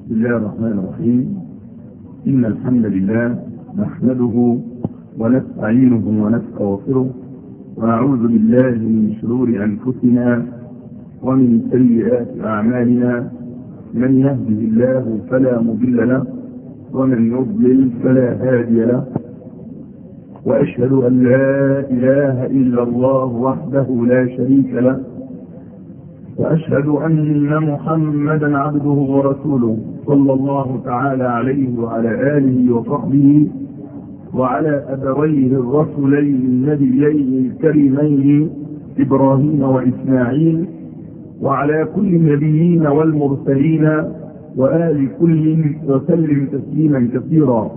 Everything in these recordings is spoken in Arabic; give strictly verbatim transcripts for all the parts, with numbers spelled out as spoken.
بسم الله الرحمن الرحيم. إن الحمد لله نحمده ونستعينه ونستغفره ونعوذ بالله من شرور أنفسنا ومن سيئات أعمالنا. من يهده الله فلا مضل له ومن يضلل فلا هادي له، وأشهد أن لا إله إلا الله وحده لا شريك له، وأشهد أن محمدا عبده ورسوله صلى الله تعالى عليه وعلى آله وصحبه وعلى أبويه الرسولين النبيين الكريمين إبراهيم وإسماعيل، وعلى كل النبيين والمرسلين وآل كل وسلم تسليما كثيرا.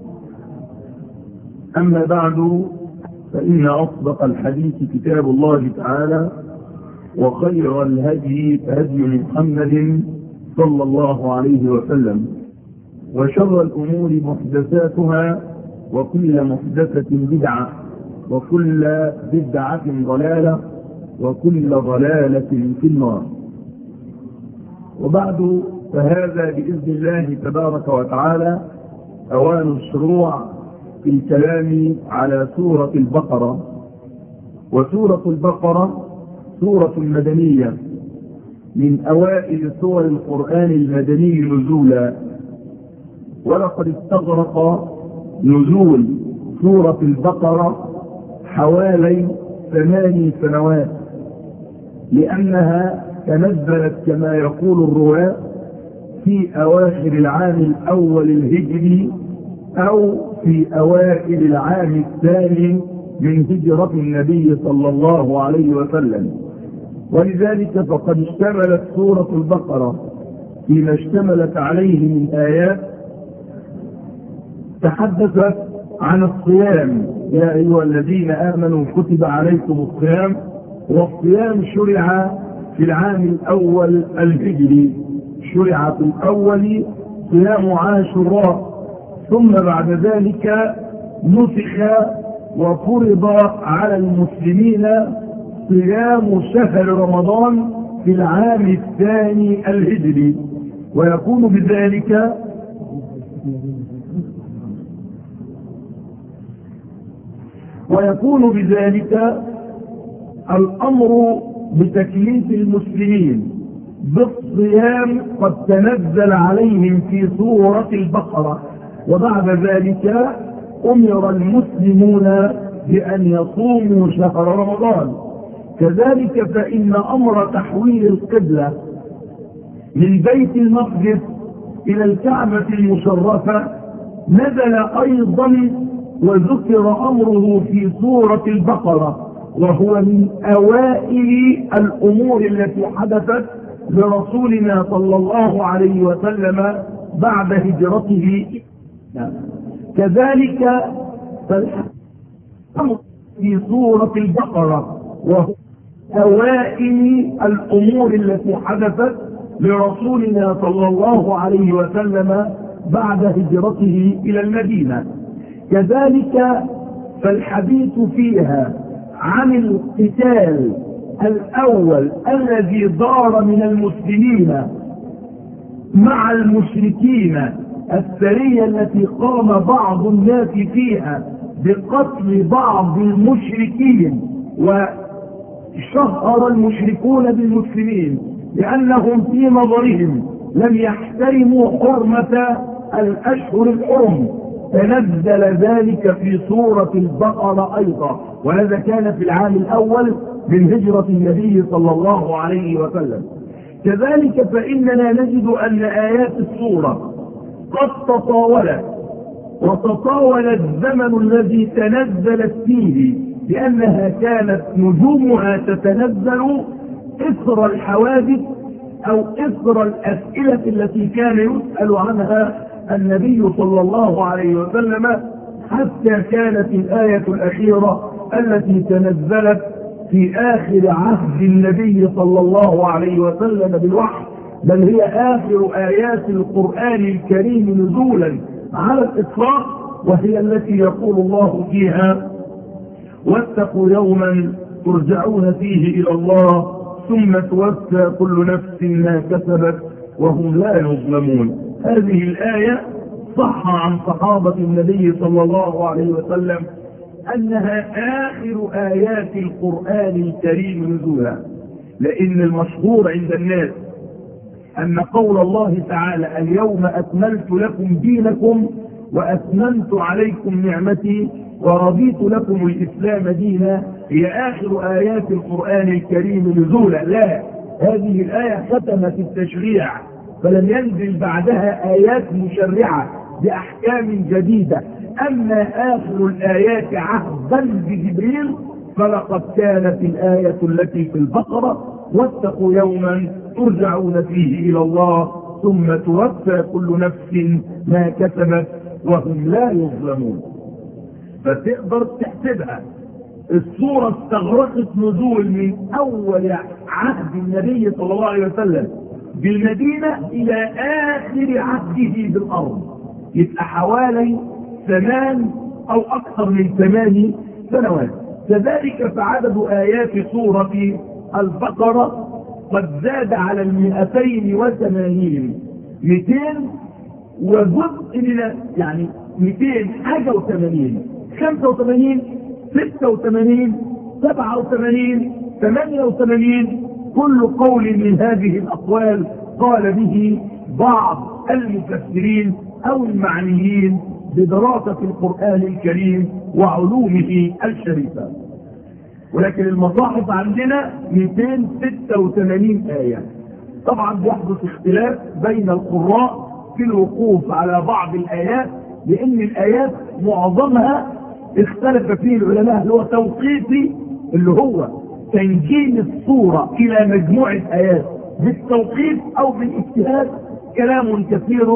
أما بعد، فإن أصدق الحديث كتاب الله تعالى، وخير الهدي هدي محمد صلى الله عليه وسلم، وشر الأمور محدثاتها، وكل محدثة بدعة، وكل بدعة ضلالة، وكل ضلالة في النار. وبعد، فهذا بإذن الله تبارك وتعالى أوان الشروع في الكلام على سورة البقرة. وسورة البقرة سورة مدنية من أوائل سور القرآن المدني نزولا، ولقد استغرق نزول سورة البقرة حوالي ثماني سنوات، لأنها تنزلت كما يقول الرواة في أواخر العام الأول الهجري أو في أوائل العام الثاني من هجرة النبي صلى الله عليه وسلم. ولذلك فقد اشتملت سورة البقرة فيما اشتملت عليه من آيات تحدثت عن الصيام: يا أيها الذين آمنوا كتب عليكم الصيام. والصيام شرع في العام الأول الهجري، شرع في الأول صيام عاشوراء، ثم بعد ذلك نسخ وفرض على المسلمين صيام شهر رمضان في العام الثاني الهجري، ويكون بذلك ويكون بذلك الأمر بتكليف المسلمين بالصيام قد تنزل عليهم في سورة البقرة، وبعد ذلك أمر المسلمون بأن يصوموا شهر رمضان. كذلك فإن أمر تحويل القبلة من بيت المقدس إلى الكعبة المشرفة نزل أيضا وذكر أمره في سورة البقرة، وهو من أوائل الأمور التي حدثت لرسولنا صلى الله عليه وسلم بعد هجرته. كذلك في سورة البقرة وهو أوائل الأمور التي حدثت لرسولنا صلى الله عليه وسلم بعد هجرته إلى المدينة. كذلك فالحديث فيها عن القتال الأول الذي دار من المسلمين مع المشركين، السرية التي قام بعض الناس فيها بقتل بعض المشركين، وشهر المشركون بالمسلمين لأنهم في نظرهم لم يحترموا حرمة الأشهر الحرم، تنزل ذلك في سورة البقرة أيضا، وهذا كان في العام الأول من هجرة النبي صلى الله عليه وسلم. كذلك فإننا نجد أن آيات السورة قد تطاولت، وتطاول الزمن الذي تنزلت فيه، لأنها كانت نجومها تتنزل إثر الحوادث أو إثر الأسئلة التي كان يسأل عنها النبي صلى الله عليه وسلم، حتى كانت الآية الأخيرة التي تنزلت في آخر عهد النبي صلى الله عليه وسلم بالوحي، بل هي آخر آيات القرآن الكريم نزولا على الإطلاق، وهي التي يقول الله فيها: واتقوا يوما ترجعون فيه إلى الله ثم توفى كل نفس ما كسبت وهم لا يظلمون. هذه الآية صح عن صحابة النبي صلى الله عليه وسلم أنها آخر آيات القرآن الكريم نزولا، لأن المشهور عند الناس أن قول الله تعالى اليوم أكملت لكم دينكم وأتممت عليكم نعمتي ورضيت لكم الإسلام دينا هي آخر آيات القرآن الكريم نزولا. لا، هذه الآية ختمت التشريع فلم ينزل بعدها آيات مشرعة بأحكام جديدة. أما آخر الآيات عهدا بجبريل فلقد كانت الآية التي في البقرة واتقوا يوما ترجعون فيه إلى الله ثم توفى كل نفس ما كسبت وهم لا يظلمون. فتقدر تحسبها السورة استغرقت نزول من أول عهد النبي صلى الله عليه وسلم بالمدينة إلى آخر عهده بالأرض، يبقى حوالي ثمان أو أكثر من ثمان سنوات. كذلك فعدد آيات سورة البقرة قد زاد على المئتين وثمانين، مئتين وجزء من يعني مئتين حاجة وثمانين، خمسة وثمانين، ستة وثمانين، سبعة وثمانين، ثمانية وثمانين. كل قول من هذه الأقوال قال به بعض المفسرين أو المعنيين بدراسة القرآن الكريم وعلومه الشريفة. ولكن المصاحف عندنا مئتين وستة وثمانين آية. طبعا بيحدث اختلاف بين القراء في الوقوف على بعض الآيات، لأن الآيات معظمها اختلف فيه العلماء اللي هو توقيفي، اللي هو تنجيم الصورة إلى مجموعة آيات بالتوقيف أو بالاجتهاد. كلام كثير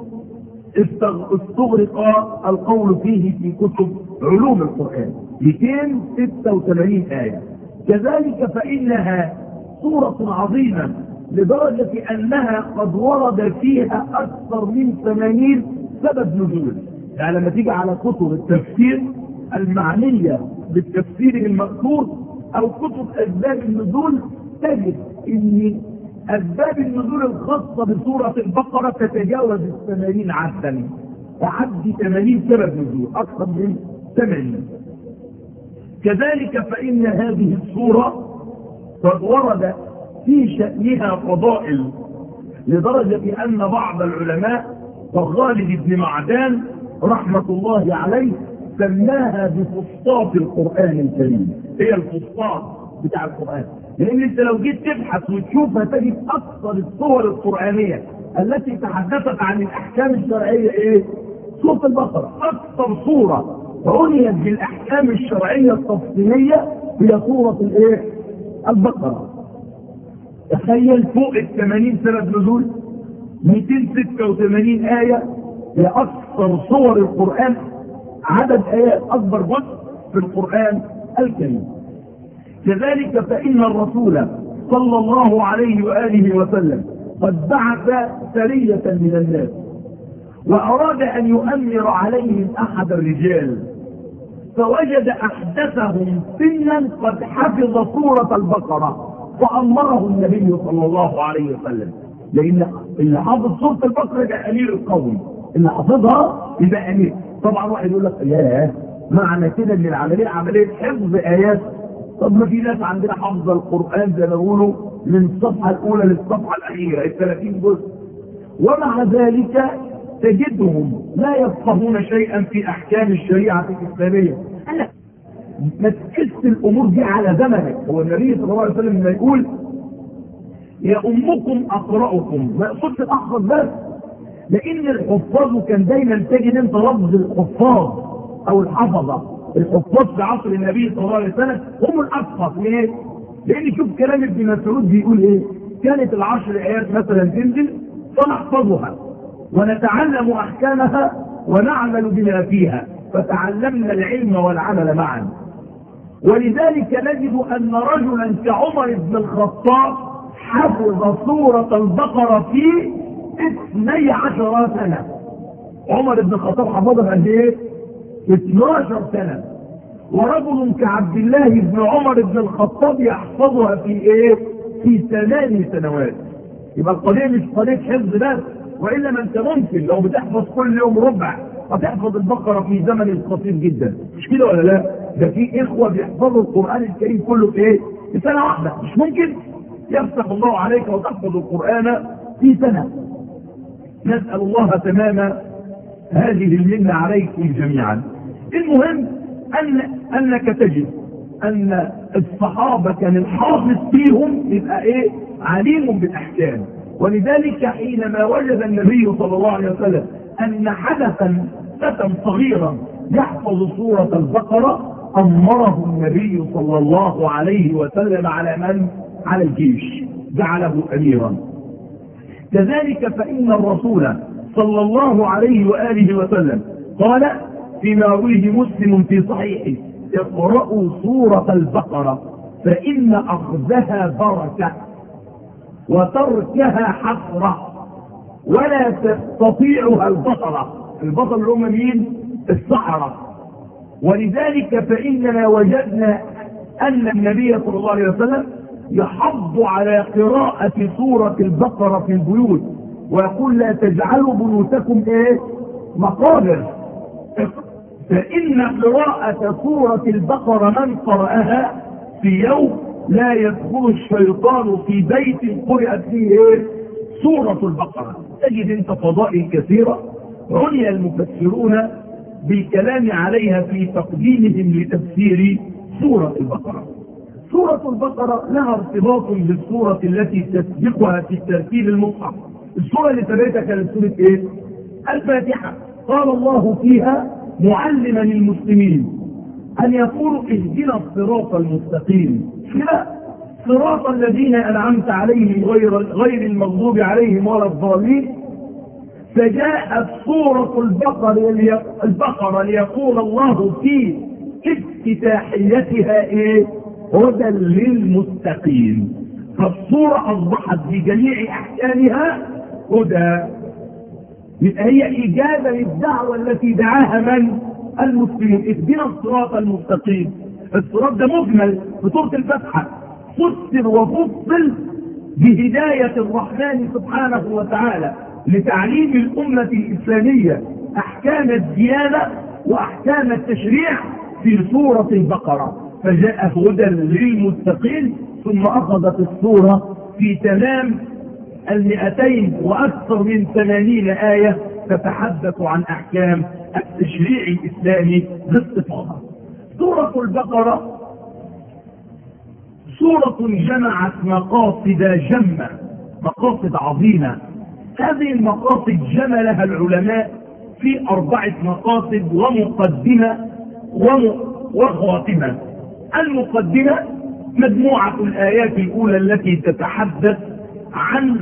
استغرق القول فيه في كتب علوم القرآن. مئتين وستة وثمانين آية. كذلك فإنها سورة عظيمة لدرجة أنها قد ورد فيها أكثر من ثمانين سبب نزول. يعني لما تيجي على كتب التفسير المعنية بالتفسير المأثور أو كتب أسباب النزول تجد أن أسباب النزول الخاصة بسورة البقرة تتجاوز الثمانين عددا، تعدي ثمانين سبب نزول، أكثر من ثمانين. كذلك فإن هذه السورة قد ورد في شأنها فضائل لدرجة أن بعض العلماء كخالد بن معدان رحمة الله عليه سماها بفسطاط القرآن الكريم. هي الفسطاط بتاع القرآن، لأن أنت لو جيت تبحث وتشوفها تجد أكثر الصور القرآنية التي تحدثت عن الأحكام الشرعية إيه؟ سورة البقرة. أكثر صورة عنيت بالأحكام الشرعية التفصيلية هي سورة الإيه؟ البقرة. تخيل فوق الثمانين سبب نزول، مئتين وستة وثمانين آية، هي أكثر صور القرآن عدد آيات، أكبر جزء في القرآن الكريم. كذلك فإن الرسول صلى الله عليه وآله وسلم قد بعث سرية من الناس وأراد أن يؤمر عليهم أحد الرجال، فوجد أحدثهم سنا قد حفظ سورة البقرة فأمره النبي صلى الله عليه وسلم، لأن اللي حافظ سورة البقرة ده أمير القوم، اللي حافظها يبقى أمير. طبعا واحد يقول لك ياه، معنى كده ان العمليه عمليه حفظ ايات. طب ما في ناس عندنا حفظ القران زي ما بيقولوا من الصفحه الاولى للصفحه الاخيره ال ثلاثين جزء، ومع ذلك تجدهم لا يفقهون شيئا في احكام الشريعه الاسلاميه. انا ما تقيس الامور دي على زمنك. هو النبي صلى الله عليه وسلم لما يقول يا امكم اقراكم ما يقصدش الاحفظ بس، لان الحفاظ كان دايما تجد انت لفظ الحفاظ او الحفظه، الحفاظ في عصر النبي صلى الله عليه وسلم هم الافقه. ليه؟ لان شوف كلام ابن مسعود بيقول ايه؟ كانت العشر ايات مثلا تنزل فنحفظها ونتعلم احكامها ونعمل بما فيها، فتعلمنا العلم والعمل معا. ولذلك نجد ان رجلا كعمر بن الخطاب حفظ سورة البقرة في اثني عشر سنة. عمر بن الخطاب حفظها قد ايه؟ اثني عشر سنة. ورجل كعبد الله بن عمر بن الخطاب يحفظها في ايه؟ في ثمان سنوات. يبقى القضية مش قضية حفظ بس، وإلا ما أنت ممكن لو بتحفظ كل يوم ربع هتحفظ البقرة في زمن قصير جدا، مش كده ولا لا؟ ده في إخوة بيحفظوا القرآن الكريم كله في إيه؟ في سنة واحدة، مش ممكن؟ يفتح الله عليك وتحفظ القرآن في سنة. نسأل الله تمام هذه المنة عليكم جميعا. المهم أن أنك تجد أن الصحابة كان الحافظ فيهم يبقى إيه؟ عليم بالأحكام. ولذلك حينما وجد النبي صلى الله عليه وسلم أن حدثا فتى صغيرا يحفظ سورة البقرة أمره النبي صلى الله عليه وسلم على من؟ على الجيش، جعله أميرا. كذلك فإن الرسول صلى الله عليه وآله وسلم قال فيما رويه مسلم في صحيحه: اقرأوا سورة البقرة فإن أخذها بركة وتركها حسرة ولا تستطيعها البطلة. البطل اللي هم مين؟ السحرة. ولذلك فإننا وجدنا أن النبي صلى الله عليه وسلم يحض على قراءة سورة البقرة في البيوت ويقول: لا تجعلوا بيوتكم ايه؟ مقابر. فإن قراءة سورة البقرة من قرأها في يوم لا يدخل الشيطان في بيت قرأت فيه ايه؟ سورة البقرة. تجد انت فضائل كثيرة عني المفسرون بالكلام عليها في تقديمهم لتفسير سورة البقرة. سورة البقرة لها ارتباط بالسورة التي تسبقها في الترتيب المصحف. السورة اللي تبعتها كانت سورة ايه؟ الفاتحة. قال الله فيها معلما للمسلمين أن يقولوا: اهدنا الصراط المستقيم، لا صراط الذين أنعمت عليهم غير غير المغضوب عليهم ولا الضالين. فجاءت سورة البقرة البقرة ليقول الله في افتتاحيتها ايه؟ هدى للمتقين. فالسورة أصبحت بجميع أحكامها هدى. هي إجابة للدعوة التي دعاها من؟ المسلمين. اهدنا الصراط المستقيم. الصراط ده مجمل في سورة الفاتحة، فسر وفصل بهداية الرحمن سبحانه وتعالى لتعليم الأمة الإسلامية أحكام الديانة وأحكام التشريع في سورة البقرة. فجاء هدى للمتقين. ثم أخذت السورة في تمام المئتين وأكثر من ثمانين آية تتحدث عن أحكام التشريع الإسلامي باستفاضة. سورة البقرة سورة جمعت مقاصد جمة، مقاصد عظيمة. هذه المقاصد جملها العلماء في أربعة مقاصد ومقدمة وخاتمة. المقدمة مجموعة الآيات الأولى التي تتحدث عن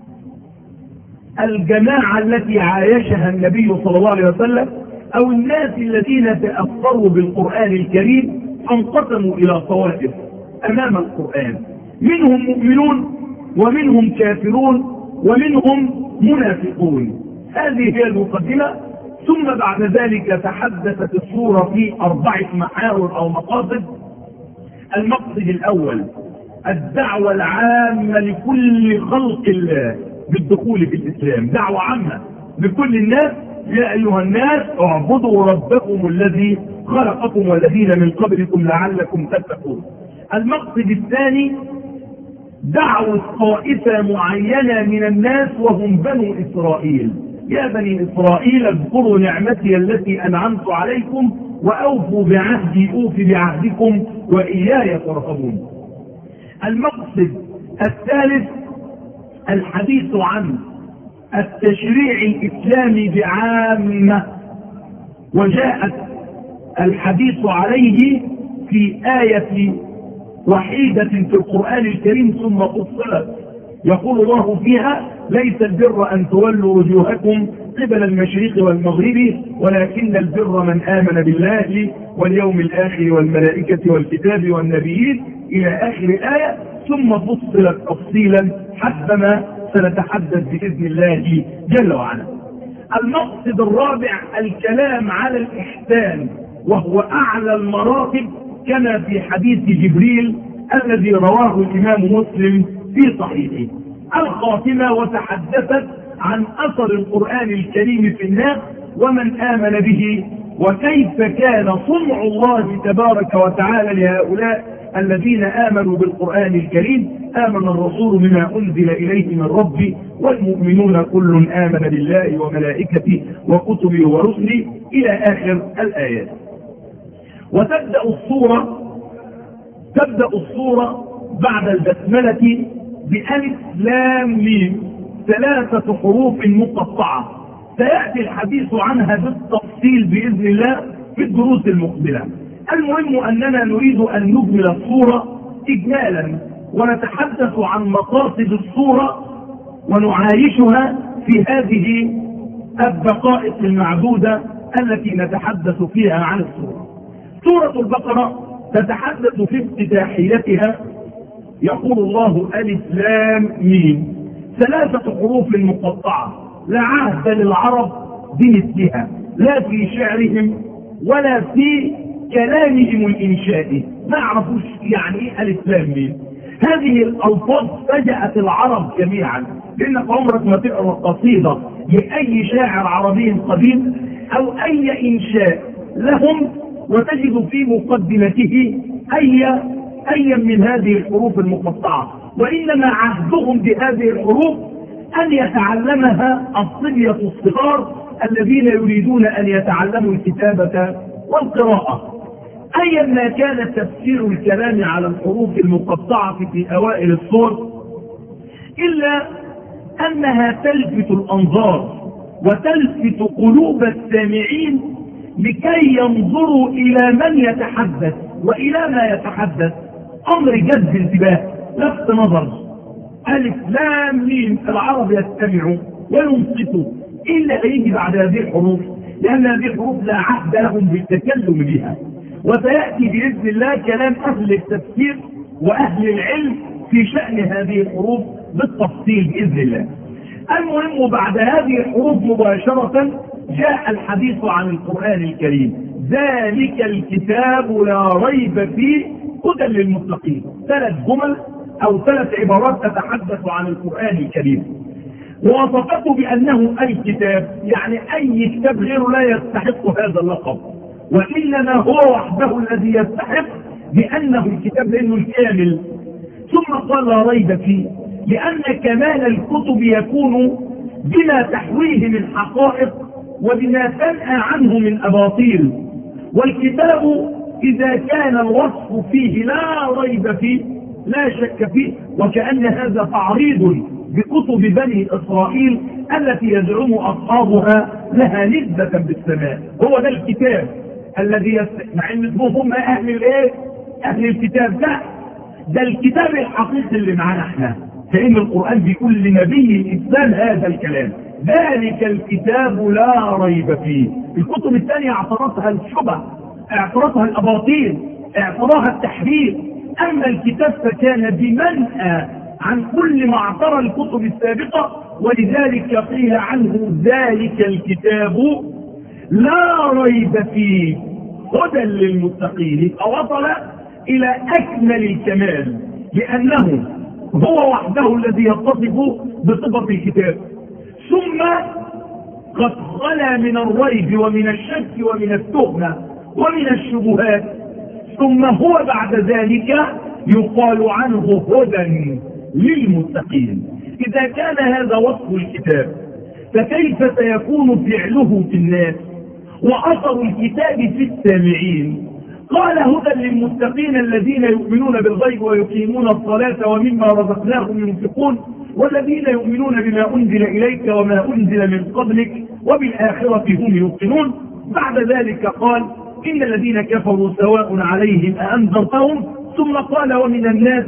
الجماعة التي عايشها النبي صلى الله عليه وسلم أو الناس الذين تأثروا بالقرآن الكريم فانقسموا إلى طوائف أمام القرآن، منهم مؤمنون ومنهم كافرون ومنهم منافقون. هذه هي المقدمة. ثم بعد ذلك تحدثت السورة في أربعة محاور أو مقاصد. المقصد الأول الدعوة العامة لكل خلق الله بالدخول في الإسلام، دعوة عامة لكل الناس: يا أيها الناس اعبدوا ربكم الذي خلقكم والذين من قبلكم لعلكم تتقون. المقصد الثاني دعوة طائفة معينة من الناس وهم بنو إسرائيل: يا بني إسرائيل اذكروا نعمتي التي أنعمت عليكم وأوفوا بعهدي أوف بعهدكم وإياي فارهبون. المقصد الثالث الحديث عن التشريع الإسلامي بعامة، وجاءت الحديث عليه في آية وحيدة في القرآن الكريم ثم فصلت. يقول الله فيها: ليس البر أن تولوا وجوهكم قبل المشرق والمغرب ولكن البر من آمن بالله واليوم الآخر والملائكة والكتاب والنبيين إلى آخر الآية. ثم فصلت تفصيلا حسب سنتحدث بإذن الله جل وعلا. المقصد الرابع الكلام على الإحسان، وهو أعلى المراتب كما في حديث جبريل الذي رواه الإمام مسلم في صحيحه. الخاتمة، وتحدثت عن أثر القرآن الكريم في الناس ومن آمن به، وكيف كان صنع الله تبارك وتعالى لهؤلاء الذين آمنوا بالقرآن الكريم. آمن الرسول بما أنزل إليه من ربه والمؤمنون كل آمن بالله وملائكته وكتبه ورسله إلى آخر الآيات. وتبدأ الصورة تبدأ الصورة بعد البسملة بألف لام ميم، ثلاثة حروف مقطعة سيأتي الحديث عنها بالتفصيل بإذن الله في الدروس المقبلة. المهم أننا نريد أن نجمل الصورة إجمالا ونتحدث عن مقاصد الصورة ونعايشها في هذه الدقائق المعدودة التي نتحدث فيها عن الصورة. سورة البقرة تتحدث في افتتاحيتها يقول الله ألف لام ميم، ثلاثة حروف مقطعة لا عهد للعرب بمثلها، لا في شعرهم ولا في كلامهم الإنشائي، ما عرفوش يعني ايه ألف لام ميم. هذه الألفاظ فجأت العرب جميعا، لأنك عمرك ما تقرأ قصيدة لأي شاعر عربي قديم أو أي إنشاء لهم وتجد في مقدمته أي أي من هذه الحروف المقطعة، وإنما عهدهم بهذه الحروف أن يتعلمها الصبية الصغار الذين يريدون أن يتعلموا الكتابة والقراءة. أيا ما كان تفسير الكلام على الحروف المقطعة في أوائل السور، إلا أنها تلفت الأنظار وتلفت قلوب السامعين لكي ينظروا إلى من يتحدث وإلى ما يتحدث. أمر جذب انتباه، لفت نظر. ألف لام ميم، العرب يستمعوا وينصتوا إلا يجي بعد هذه الحروف، لأن هذه الحروف لا عهد لهم بالتكلم بها. وسيأتي بإذن الله كلام أهل التفسير وأهل العلم في شأن هذه الحروف بالتفصيل بإذن الله. المهم بعد هذه الحروف مباشرة جاء الحديث عن القرآن الكريم، ذلك الكتاب لا ريب فيه هدى للمتقين. ثلاث جمل أو ثلاث عبارات تتحدث عن القرآن الكريم، ووصفته بأنه أي كتاب، يعني أي كتاب غيره لا يستحق هذا اللقب، وإنما هو وحده الذي يستحق بأنه الكتاب لأنه الكامل. ثم قال لا ريب فيه، لأن كمال الكتب يكون بما تحويه من حقائق وبما تنأى عنه من أباطيل، والكتاب إذا كان الوصف فيه لا ريب فيه لا شك فيه، وكأن هذا تعريض بكتب بني إسرائيل التي يزعم أصحابها لها نسبة بالسماء. هو ده الكتاب الذي يست... مع ان هم أهل الايه؟ أهل الكتاب. لا، ده الكتاب الحقيقي اللي معانا احنا، فإن القرآن بيقول لنبي الإسلام هذا الكلام، ذلك الكتاب لا ريب فيه. الكتب الثانية اعترضها الشبه، اعترضها الأباطيل، اعترضها التحريف. أما الكتاب فكان بمنأى عن كل ما اعترى الكتب السابقة، ولذلك قيل عنه ذلك الكتاب لا ريب فيه هدى للمتقين. فوصل إلى أكمل الكمال، لأنه هو وحده الذي يتصف بصفة الكتاب، ثم قد خلا من الريب ومن الشك ومن التهمة ومن الشبهات، ثم هو بعد ذلك يقال عنه هدى للمتقين. إذا كان هذا وصف الكتاب، فكيف سيكون فعله في الناس وأثر الكتاب في السامعين؟ قال هدى للمتقين الذين يؤمنون بالغيب ويقيمون الصلاة ومما رزقناهم ينفقون والذين يؤمنون بما أنزل إليك وما أنزل من قبلك وبالآخرة هم يوقنون. بعد ذلك قال إن الذين كفروا سواء عليهم أأنذرتهم، ثم قال ومن الناس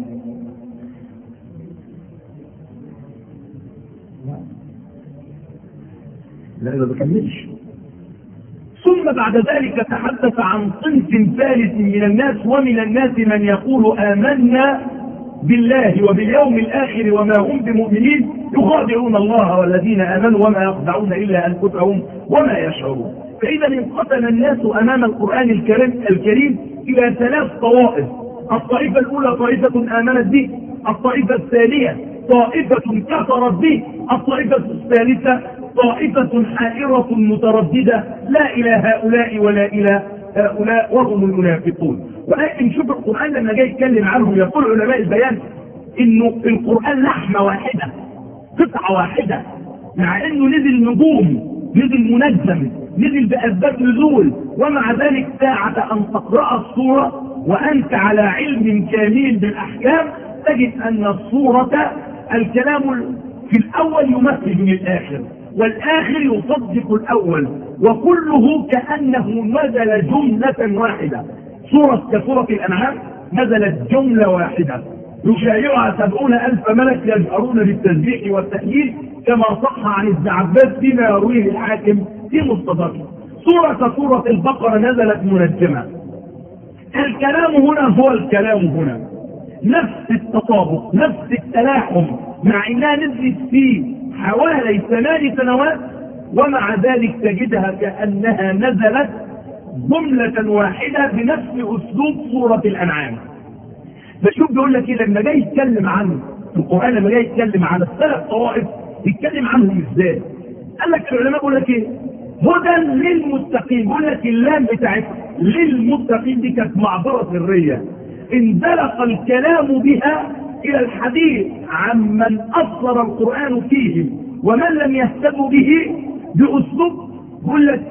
لا لا بكملش. ثم بعد ذلك تحدث عن صنف ثالث من الناس، ومن الناس من يقول آمنا بالله وباليوم الآخر وما هم بمؤمنين يخادعون الله والذين آمنوا وما يخدعون إلا أنفسهم وما يشعرون. فإذا انقسم الناس أمام القرآن الكريم الكريم إلى ثلاث طوائف. الطائفة الأولى طائفة آمنت به، الطائفة الثانية طائفة كفرت به، الطائفة الثالثة طائفة حائرة مترددة لا إلى هؤلاء ولا إلى هؤلاء وهم المنافقون. ولكن شوف القرآن لما جاي يتكلم عنهم يقول علماء البيان إنه القرآن لحمة واحدة قطعة واحدة، مع إنه نزل نجوم، نزل منجم، نزل بأسباب نزول، ومع ذلك ساعة أن تقرأ السورة وأنت على علم كامل بالأحكام تجد أن السورة الكلام في الأول يمثل للآخر والآخر يصدق الأول، وكله كأنه نزل جملة واحدة. سورة كسورة الأنعام نزلت جملة واحدة يشايعها سبعون ألف ملك يجهرون بالتسبيح والتهليل كما صح عن ابن عباس فيما يرويه الحاكم في مستدركه. سورة سورة البقرة نزلت منجمة. الكلام هنا هو الكلام هنا، نفس التطابق، نفس التلاحم، مع انها نزلت في حوالي ثمان سنوات ومع ذلك تجدها كأنها نزلت جملة واحدة بنفس اسلوب سورة الانعام. فشوف بيقول لك ايه لما جاي يتكلم عن القرآن، لما جاي يتكلم عن الثلاث طوائف يتكلم عنهم ازاي؟ قال لك العلماء بيقول لك ايه؟ هدى للمتقين. بيقول لك اللام بتاعتها للمتقين دي كانت معبرة سرية انزلق الكلام بها الى الحديث عن من اثر القرآن فيهم ومن لم يهتدوا به باسلوب. بيقول لك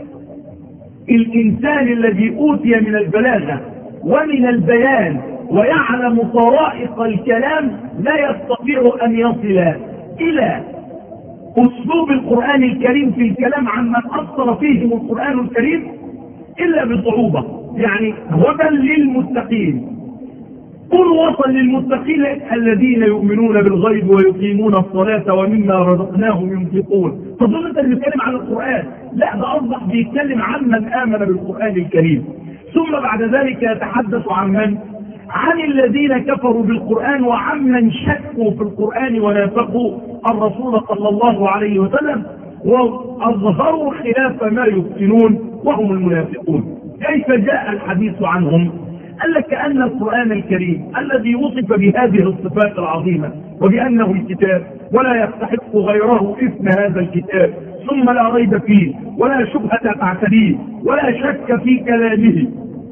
الانسان الذي اوتي من البلاغة ومن البيان ويعلم طرائق الكلام لا يستطيع ان يصل الى اسلوب القرآن الكريم في الكلام عن من اثر فيهم القرآن الكريم الا بصعوبة. يعني هدى للمتقين، قل وصل للمتقين الذين يؤمنون بالغيب ويقيمون الصلاة ومما رزقناهم ينفقون. تظن انت بيتكلم عن القرآن؟ لا، ده اصبح بيتكلم عن من امن بالقرآن الكريم. ثم بعد ذلك يتحدث عن من؟ عن الذين كفروا بالقرآن وعن من شكوا في القرآن ونافقوا الرسول صلى الله عليه وسلم وأظهروا خلاف ما يفتنون وهم المنافقون. كيف جاء الحديث عنهم؟ قال لك كأن القرآن الكريم الذي وصف بهذه الصفات العظيمة وبأنه الكتاب ولا يستحق غيره اسم هذا الكتاب، ثم لا ريب فيه ولا شبهة تعتريه ولا شك في كلامه،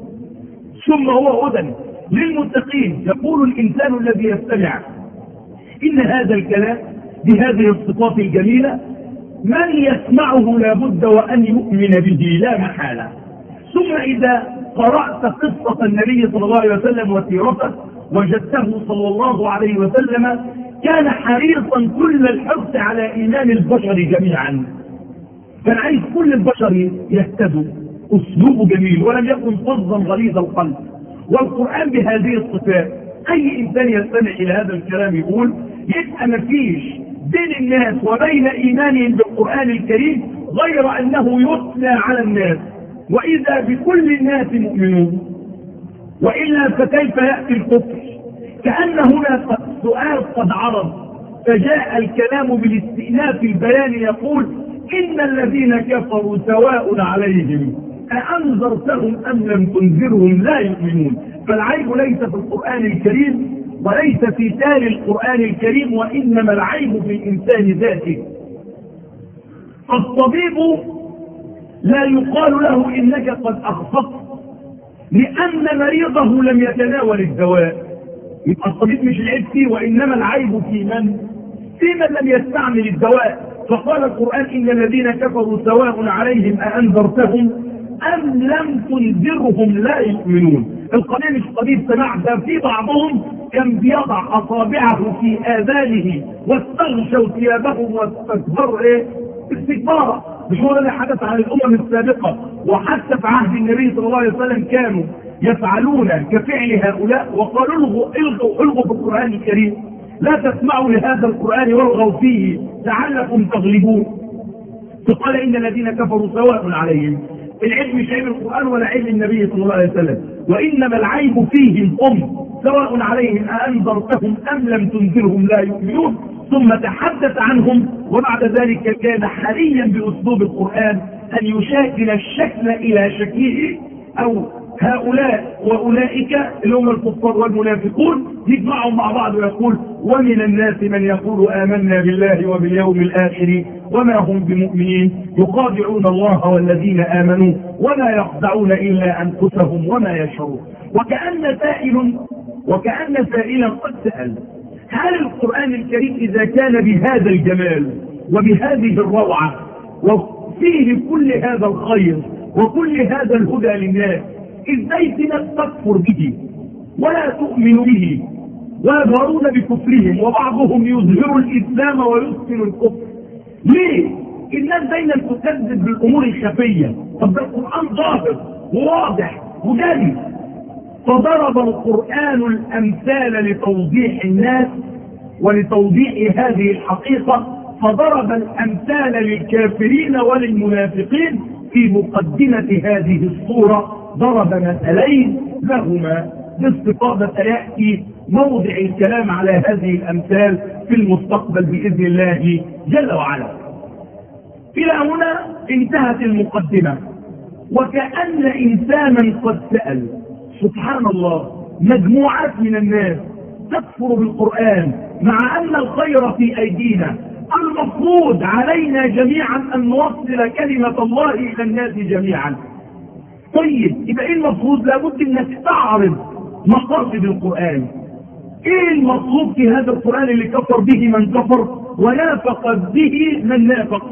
ثم هو هدى للمتقين. يقول الإنسان الذي يستمع إن هذا الكلام بهذه الصفات الجميلة من يسمعه لابد وأن يؤمن به لا محالة. ثم إذا قرأت قصة النبي صلى الله عليه وسلم وسيرته وجدته صلى الله عليه وسلم كان حريصا كل الحرص على إيمان البشر جميعا، كان عايز كل البشر يهتدوا، أسلوبه جميل ولم يكن فظا غليظ القلب. والقرآن بهذه الصفات أي إنسان يستمع إلى هذا الكلام يقول يبقى مفيش بين الناس وبين إيمانهم بالقرآن الكريم غير أنه يتلى على الناس، وإذا بكل الناس مؤمنون، وإلا فكيف يأتي الكفر؟ كأن هنا سؤال قد عرض فجاء الكلام بالاستئناف البياني يقول إن الذين كفروا سواء عليهم أأنذرتهم أم لم تنذرهم لا يؤمنون. فالعيب ليس في القرآن الكريم وليس في تالي القرآن الكريم، وإنما العيب في الإنسان ذاته. الطبيب لا يقال له إنك قد أخفقت لأن مريضه لم يتناول الدواء، يبقى الطبيب مش العيب فيه، وإنما العيب في من؟ في من لم يستعمل الدواء. فقال القرآن إن الذين كفروا سواء عليهم أأنذرتهم أم لم تنذرهم لا يؤمنون. القضية مش قضية سماع، ده في بعضهم كان بيضع أصابعه في آذانه واستغشوا ثيابهم واستكبروا إيه؟ استكبارا. مش هو اللي حدث عن الأمم السابقة، وحتى في عهد النبي صلى الله عليه وسلم كانوا يفعلون كفعل هؤلاء وقالوا الغوا الغوا الغوا في القرآن الكريم، لا تسمعوا لهذا القرآن والغوا فيه لعلكم تغلبون. فقال إن الذين كفروا سواء عليهم. العلم مش عيب القرآن ولا عيب النبي صلى الله عليه وسلم، وإنما العيب فيهم هم سواء عليهم أأنذرتهم أم لم تنذرهم لا يؤمنون. ثم تحدث عنهم وبعد ذلك كان حريا بأسلوب القرآن أن يشاكل الشكل إلى شكله أو هؤلاء وأولئك اللي هم الكفار والمنافقون يجمعهم مع بعض ويقول ومن الناس من يقول آمنا بالله وباليوم الآخر وما هم بمؤمنين يخادعون الله والذين آمنوا ولا يخدعون إلا أنفسهم وما يشعرون. وكأن سائل وكأن سائلا قد سأل هل القرآن الكريم إذا كان بهذا الجمال وبهذه الروعة وفيه كل هذا الخير وكل هذا الهدى للناس ازاي في ناس تكفر به ولا تؤمن به ويظهرون بكفرهم وبعضهم يظهر الإسلام ويسكن الكفر؟ ليه؟ الناس دايما تكذب بالأمور الخفية. طب القرآن ظاهر وواضح وجلي. فضرب القرآن الأمثال لتوضيح الناس ولتوضيح هذه الحقيقة، فضرب الأمثال للكافرين وللمنافقين. في مقدمة هذه الصورة ضرب مثلين لهما باستفاضة سيأتي موضع الكلام على هذه الأمثال في المستقبل بإذن الله جل وعلا. إلى هنا انتهت المقدمة. وكأن إنسانا قد سأل سبحان الله مجموعات من الناس تكفر بالقرآن مع أن الخير في أيدينا، المفروض علينا جميعا أن نوصل كلمة الله إلى الناس جميعا. طيب يبقى إيه المفروض؟ لابد أنك تعرض مقاصد القرآن. إيه المطلوب في هذا القرآن اللي كفر به من كفر ونافق به من نافق؟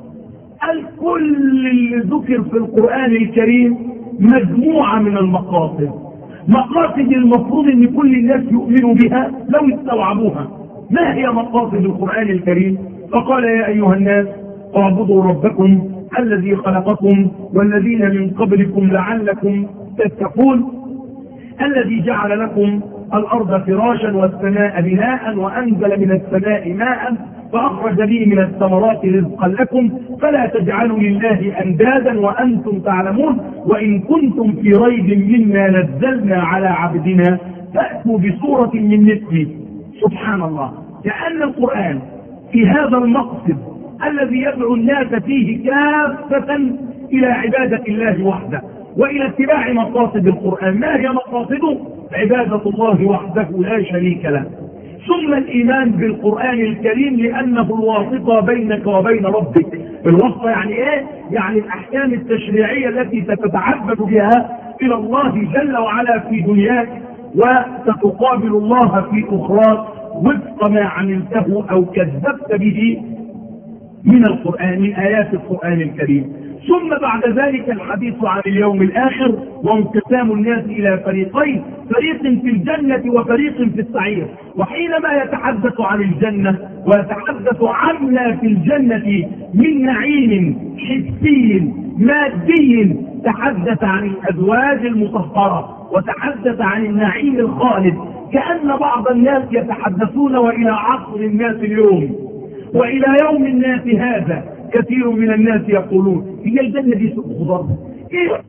الكل اللي ذكر في القرآن الكريم مجموعة من المقاصد، مقاصد المفروض أن كل الناس يؤمنوا بها لو استوعبوها. ما هي مقاصد القرآن الكريم؟ فقال يا أيها الناس اعبدوا ربكم الذي خلقكم والذين من قبلكم لعلكم تتقون، الذي جعل لكم الأرض فراشا والسماء بناء وأنزل من السماء ماء فأخرج به من الثمرات رزقا لكم فلا تجعلوا لله أندادا وأنتم تعلمون وإن كنتم في ريب مما نزلنا على عبدنا فأتوا بسورة من مثله. سبحان الله، كأن القرآن في هذا المقصد الذي يدعو الناس فيه كافة إلى عبادة الله وحده وإلى اتباع مقاصد القرآن. ما هي مقاصده؟ عبادة الله وحده لا شريك له، ثم الإيمان بالقرآن الكريم لأنه الواسطة بينك وبين ربك. الواسطة يعني إيه؟ يعني الأحكام التشريعية التي ستتعبد بها إلى الله جل وعلا في دنياك وستقابل الله في أخراك وفق ما عملته أو كذبت به من القرآن من آيات القرآن الكريم. ثم بعد ذلك الحديث عن اليوم الآخر وانقسام الناس إلى فريقين، فريق في الجنة وفريق في السعير. وحينما يتحدث عن الجنة ويتحدث عما في الجنة من نعيم حسي مادي تحدث عن الأزواج المطهرة وتحدث عن النعيم الخالد، كأن بعض الناس يتحدثون وإلى عصر الناس اليوم وإلى يوم الناس هذا كثير من الناس يقولون هي الجنة دي سوق خضر إيه؟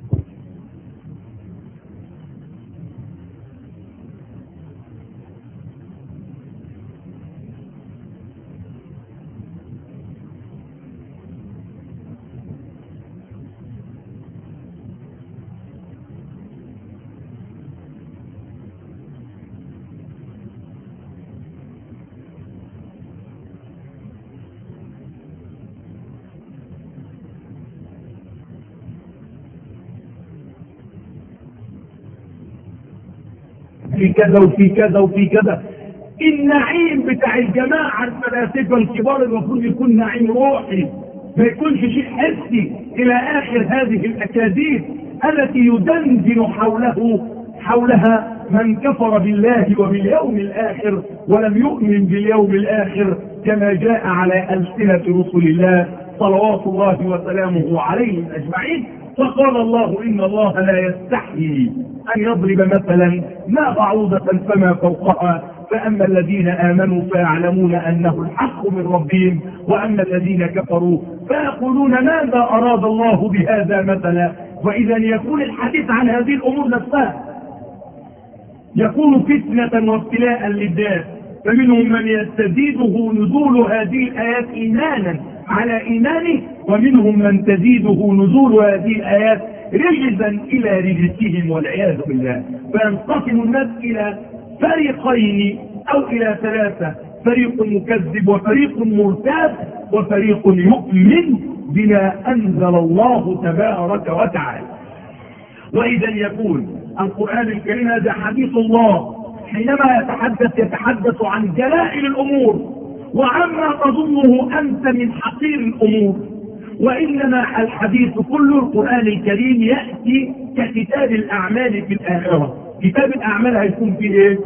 في كذا وفي كذا وفي كذا. النعيم بتاع الجماعة الفلاسفة الكبار المفروض يكون نعيم روحي، ما يكونش شيء حسي إلى آخر هذه الأكاذيب التي يدندن حوله حولها من كفر بالله وباليوم الآخر ولم يؤمن باليوم الآخر كما جاء على ألسنة رسل الله صلوات الله وسلامه عليهم أجمعين. فقال الله إن الله لا يستحيي أن يضرب مثلا ما بعوضة فما فوقها فأما الذين آمنوا فيعلمون أنه الحق من ربهم وأما الذين كفروا فيقولون ماذا أراد الله بهذا مثلا. وإذا يكون الحديث عن هذه الأمور نفسها يكون فتنة وابتلاء للناس، فمنهم من يستزيده نزول هذه الآيات إيمانا على إيمانه ومنهم من تزيده نزول هذه الآيات رجزا إلى رجسهم والعياذ بالله. فينقسم الناس إلى فريقين أو إلى ثلاثة، فريق مكذب وفريق مرتاب وفريق يؤمن بما أنزل الله تبارك وتعالى. وإذا يكون القرآن الكريم هذا حديث الله، حينما يتحدث يتحدث عن جلائل الأمور وعما تظنه أنت من حقير الأمور، وإنما الحديث كله القرآن الكريم يأتي ككتاب الأعمال في الآخرة. كتاب الأعمال هيكون فيه إيه؟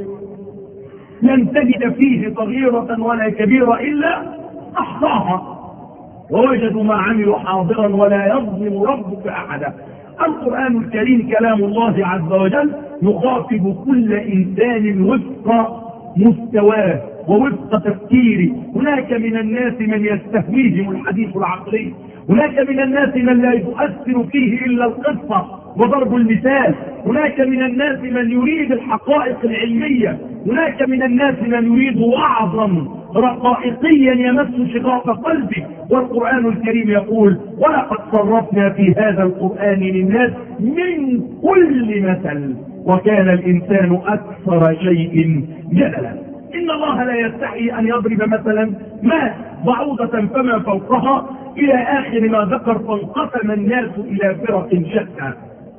لن تجد فيه صغيرة ولا كبيرة إلا أحصاها، ووجدوا ما عملوا حاضرا ولا يظلم ربك أحدا. القرآن الكريم كلام الله عز وجل يخاطب كل إنسان وفق مستواه ووفق تفكيره. هناك من الناس من يستهويهم الحديث العقلي، هناك من الناس من لا يؤثر فيه إلا القصة وضرب المثال، هناك من الناس من يريد الحقائق العلمية، هناك من الناس من يريد وعظا رقائقيا يمس شغاف قلبه. والقرآن الكريم يقول: ولقد صرفنا في هذا القرآن للناس من كل مثل وكان الإنسان أكثر شيء جدلا. إن الله لا يستحي أن يضرب مثلا ما بعوضة فما فوقها إلى آخر ما ذكر، فانقسم الناس إلى فرق شتى.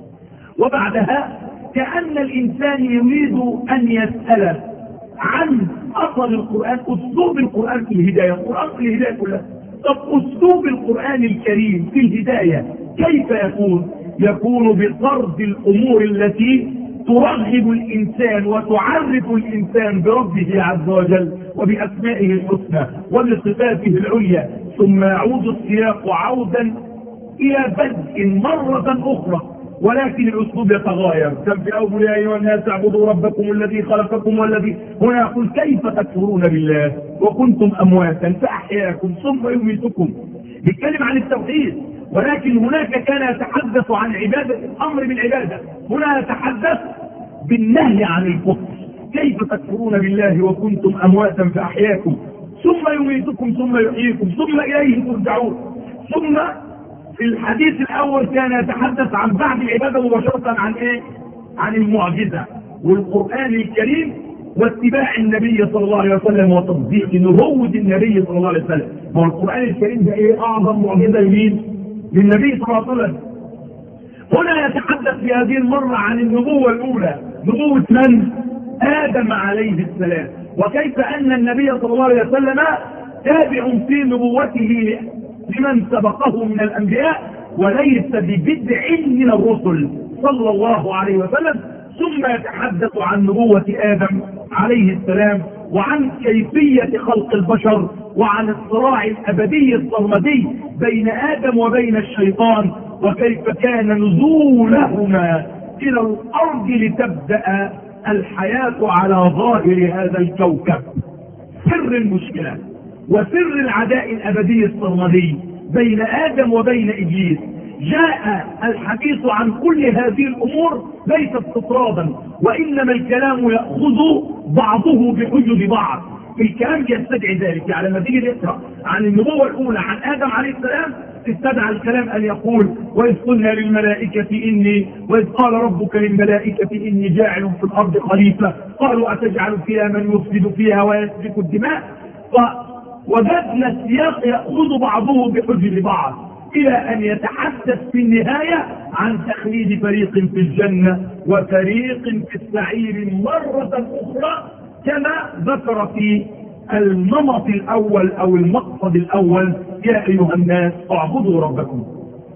وبعدها كأن الإنسان يريد أن يسأل عن أصل القرآن، أسلوب القرآن في الهداية. القرآن في الهداية كلها، طب أسلوب القرآن الكريم في الهداية كيف يكون؟ يكون بطرد الأمور التي ترغب الإنسان وتعرف الإنسان بربه عز وجل وبأسمائه الحسنى وبصفاته العليا، ثم يعود السياق عودا إلى بدء مرة أخرى، ولكن الأسلوب يتغير. كم في أول يا أيها الناس اعبدوا ربكم الذي خلقكم والذي، هنا يقول: كيف تكفرون بالله وكنتم أمواتا فأحياكم ثم يميتكم. بيتكلم عن التوحيد، ولكن هناك كان يتحدث عن عبادة، الأمر بالعبادة. هنا يتحدث بالنهي عن الكفر. كيف تكفرون بالله وكنتم أمواتا فأحياكم ثم يميتكم ثم يحييكم ثم إليه ترجعون. ثم في الحديث الأول كان يتحدث عن بعد العبادة مباشرة عن إيه؟ عن المعجزة والقرآن الكريم واتباع النبي صلى الله عليه وسلم وتصديق نبوة النبي صلى الله عليه وسلم. هو القرآن الكريم ده إيه؟ أعظم معجزة لمين؟ للنبي صلى الله عليه وسلم. هنا يتحدث في هذه المرة عن النبوة الأولى، نبوة من؟ آدم عليه السلام، وكيف أن النبي صلى الله عليه وسلم تابع في نبوته لمن سبقه من الأنبياء وليس ببدع من الرسل صلى الله عليه وسلم. ثم يتحدث عن نبوة آدم عليه السلام وعن كيفية خلق البشر وعن الصراع الأبدي الصرمدي بين آدم وبين الشيطان، وكيف كان نزولهما إلى الأرض لتبدأ الحياة على ظاهر هذا الكوكب. سر المشكلة وسر العداء الأبدي الصرمدي بين آدم وبين إبليس. جاء الحديث عن كل هذه الأمور ليس استطرادا، وإنما الكلام يأخذ بعضه بحجج بعض. الكلام يستدعي ذلك. يعني لما تيجي تقرأ عن النبوة الأولى عن آدم عليه السلام استدعى الكلام أن يقول: وإذ قلنا للملائكة إني وإذ قال ربك للملائكة إني جاعل في الأرض خليفة قالوا أتجعل فيها من يفسد فيها ويسفك الدماء. فوجدنا السياق يأخذ بعضه بحجج بعض إلى أن يتحدث في النهاية عن تخليد فريق في الجنة وفريق في السعير مرة أخرى، كما ذكر في النمط الأول أو المقصد الأول: يا أيها الناس اعبدوا ربكم.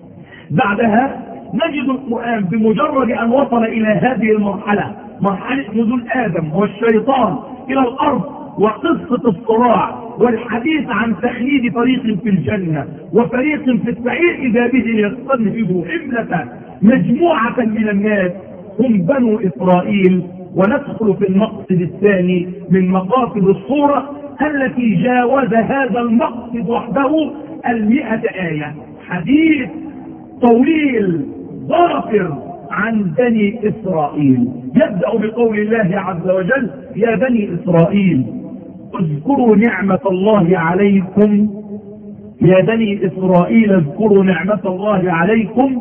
بعدها نجد القرآن بمجرد أن وصل إلى هذه المرحلة، مرحلة نزول آدم والشيطان إلى الأرض وقصة الصراع والحديث عن تخليد فريق في الجنة وفريق في السعير، إذا به يستنهض حملة مجموعة من الناس هم بنو إسرائيل. وندخل في المقصد الثاني من مقاصد الصورة التي جاوز هذا المقصد وحده المئة آية. حديث طويل ظافر عن بني إسرائيل، يبدأ بقول الله عز وجل: يا بني إسرائيل اذكروا نعمة الله عليكم، يا بني إسرائيل اذكروا نعمة الله عليكم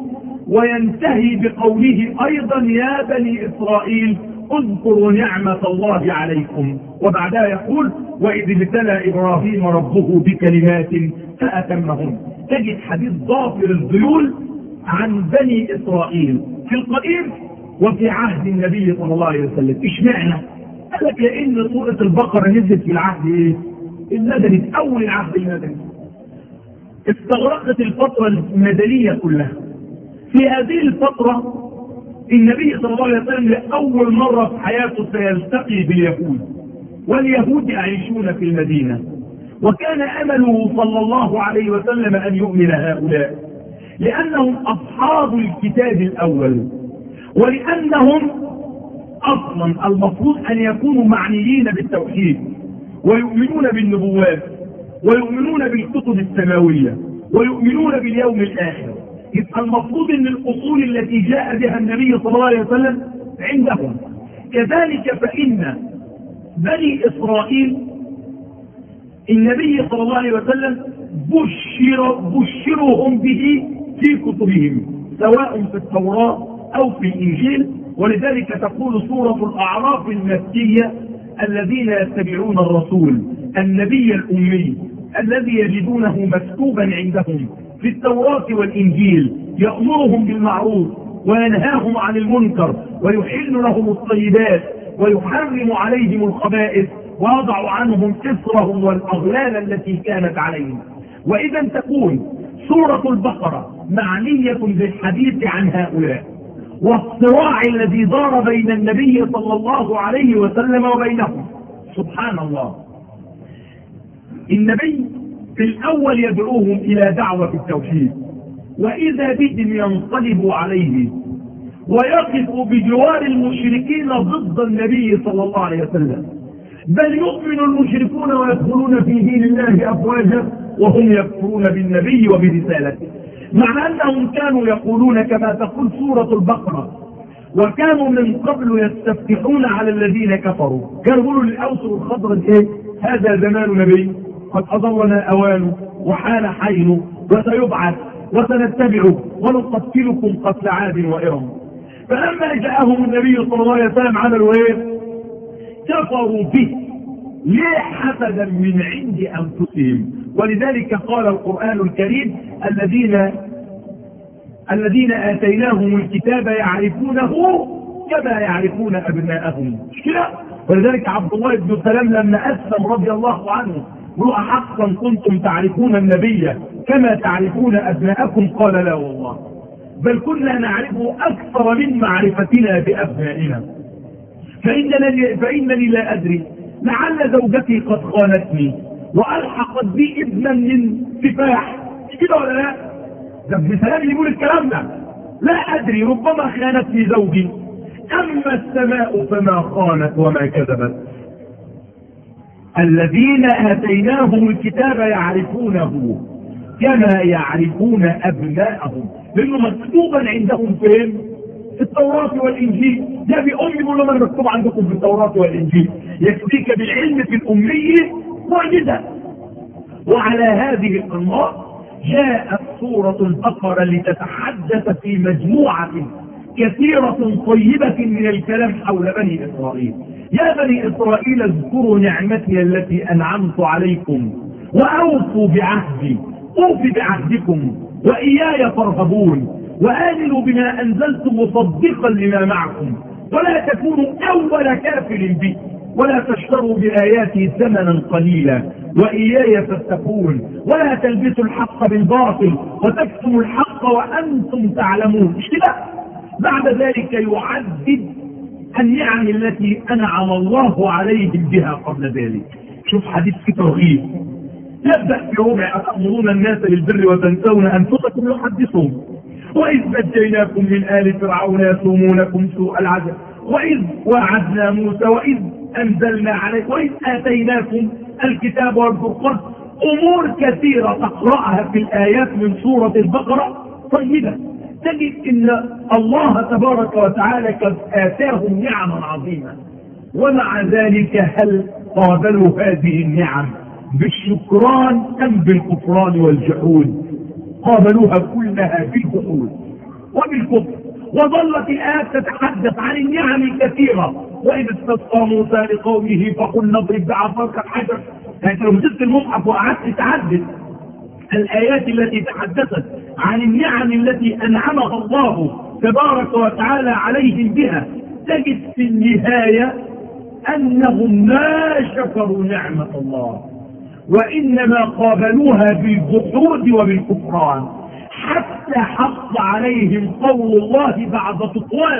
وينتهي بقوله أيضا يا بني إسرائيل اذكروا نعمة الله عليكم، وبعدها يقول وإذ ابتلى إبراهيم ربه بكلمات فأتمهن. تجد حديث ضافر الذيول عن بني إسرائيل في القديم وفي عهد النبي صلى الله عليه وسلم. اشمعنى؟ قال لك لأن سورة البقرة نزلت في العهد ايه؟ المدني، في أول العهد المدني، استغرقت الفترة المدنية كلها. في هذه الفترة النبي صلى الله عليه وسلم لأول مرة في حياته سيلتقي باليهود، واليهود يعيشون في المدينة، وكان أمله صلى الله عليه وسلم أن يؤمن هؤلاء لأنهم أصحاب الكتاب الأول، ولأنهم أصلا المفروض أن يكونوا معنيين بالتوحيد ويؤمنون بالنبوات ويؤمنون بالكتب السماوية ويؤمنون باليوم الآخر. يبقى المفروض أن الأصول التي جاء بها النبي صلى الله عليه وسلم عندهم. كذلك فإن بني إسرائيل النبي صلى الله عليه وسلم بشر بشرهم به في كتبهم سواء في التوراة أو في الإنجيل، ولذلك تقول سورة الأعراف المكية الذين يتبعون الرسول النبي الأمي الذي يجدونه مكتوبا عندهم في التوراة والإنجيل يأمرهم بالمعروف وينهاهم عن المنكر ويحل لهم الطيبات ويحرم عليهم الخبائث ويضع عنهم إصرهم والأغلال التي كانت عليهم. وإذا تكون سورة البقرة معنية بالحديث عن هؤلاء والصراع الذي دار بين النبي صلى الله عليه وسلم وبينهم. سبحان الله، النبي في الأول يدعوهم إلى دعوة التوحيد، وإذا بهم ينقلب عليه ويقف بجوار المشركين ضد النبي صلى الله عليه وسلم، بل يؤمن المشركون ويدخلون في دين الله أفواجا وهم يكفرون بالنبي وبرسالته، مع أنهم كانوا يقولون كما تقول سورة البقرة وكانوا من قبل يستفتحون على الذين كفروا. كانوا يقولوا للأوس والخضرج ايه؟ هذا زمان نبي قد أضلنا أوانه وحان حينه وسيبعث وسنتبعه ونقتلكم قتل عاد وإرم. فلما جاءهم النبي صلى الله عليه وسلم عملوا ايه؟ كفروا به ليه؟ حسدا من عند أنفسهم. ولذلك قال القرآن الكريم الذين الذين آتيناهم الكتاب يعرفونه كما يعرفون أبناءهم. ولذلك عبد الله بن سلام لما أسلم رضي الله عنه قالوا أحقا كنتم تعرفون النبي كما تعرفون أبناءكم؟ قال لا والله، بل كنا نعرفه أكثر من معرفتنا بأبنائنا. فإنني, فإنني لا أدري لعل زوجتي قد خانتني وألحقت بي ابنا من سفاح، كده ولا لا؟ ده ابن سلام اللي يقول الكلام ده. لا أدري ربما خانتني زوجي، أما السماء فما خانت وما كذبت. الذين آتيناهم الكتاب يعرفونه كما يعرفون أبناءهم، لأنه مكتوبا عندهم فين؟ في التوراة والإنجيل. ده بأمي يقول لهم أنا مكتوب عندكم في التوراة والإنجيل، يكفيك بالعلم في الأمية معجزة. وعلى هذه الأنماط جاءت سورة البقرة لتتحدث في مجموعة كثيرة طيبة من الكلام حول بني إسرائيل. يا بني إسرائيل اذكروا نعمتي التي أنعمت عليكم وأوفوا بعهدي أوف بعهدكم وإياي فارهبون وآمنوا بما أنزلت مصدقا لما معكم ولا تكونوا أول كافر بي ولا تشتروا بآياتي ثمنا قليلا وإياي فاتقون ولا تلبسوا الحق بالباطل وتكتموا الحق وأنتم تعلمون. مش كده؟ بعد ذلك يعدد النعم التي أنعم الله عليهم بها قبل ذلك. شوف حديث في ترغيب يبدأ في ربع أتأمرون الناس بالبر وتنسون أنفسكم يحدثون وإذ نجيناكم من آل فرعون يسومونكم سوء العذاب وإذ وعدنا موسى وإذ أنزلنا عليكم وإذ آتيناكم الكتاب والفرقان. أمور كثيرة تقرأها في الآيات من سورة البقرة طيبة، تجد إن الله تبارك وتعالى قد آتاهم نعما عظيمة، ومع ذلك هل قابلوا هذه النعم بالشكران أم بالكفران والجحود؟ قابلوها كلها بالجحود. وبالكفر. وظلت الآيات تتحدث عن النعم الكثيرة. وإذا استسقى موسى لقومه فقل اضرب بعصاك الحجر. يعني لو مسكت المصحف وقعدت تعدد الآيات التي تحدثت عن النعم التي أنعمها الله تبارك وتعالى عليهم بها، تجد في النهاية أنهم ما شكروا نعمة الله، وإنما قابلوها بالجحود وبالكفران، حتى حق عليهم قول الله بعد تطواف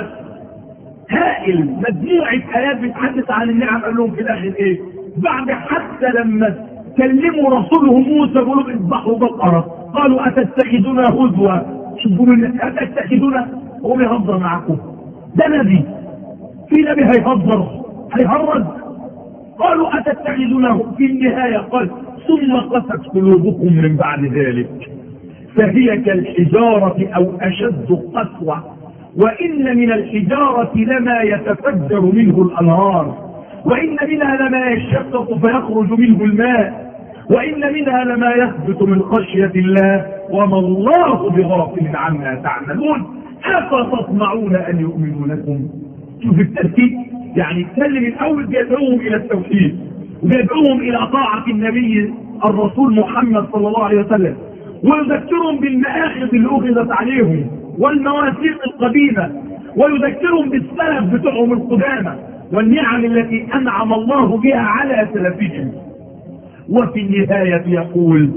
هائل مجموعة آيات بتحدث عن النعم. قال لهم في الآخر إيه؟ بعد حتى لما كلموا رسولهم موسى قالوا اذبحوا بقرة، قالوا أتتخذنا هزوا. شوفوا أتتخذنا، هو بيهزر معكم؟ ده نبي، في نبي هيهزر هيهرج؟ قالوا أتتخذنا. في النهاية قال ثم قست قلوبكم من بعد ذلك فهي كالحجارة أو أشد قسوة، وإن من الحجارة لما يتفجر منه الأنهار، وإن منها لما يشقق فيخرج منه الماء، وإن منها لما يثبت من خشية الله وما الله بغافل عما تعملون أفتطمعون أن يؤمنوا لكم. شوف الترتيب، يعني يتكلم الأول بيدعوهم إلى التوحيد وبيدعوهم إلى طاعة النبي الرسول محمد صلى الله عليه وسلم، ويذكرهم بالمآخذ اللي أخذت عليهم والمواثيق القديمة، ويذكرهم بالسلف بتوعهم القدامى والنعم التي أنعم الله بها على سلفهم. وفي النهاية يقول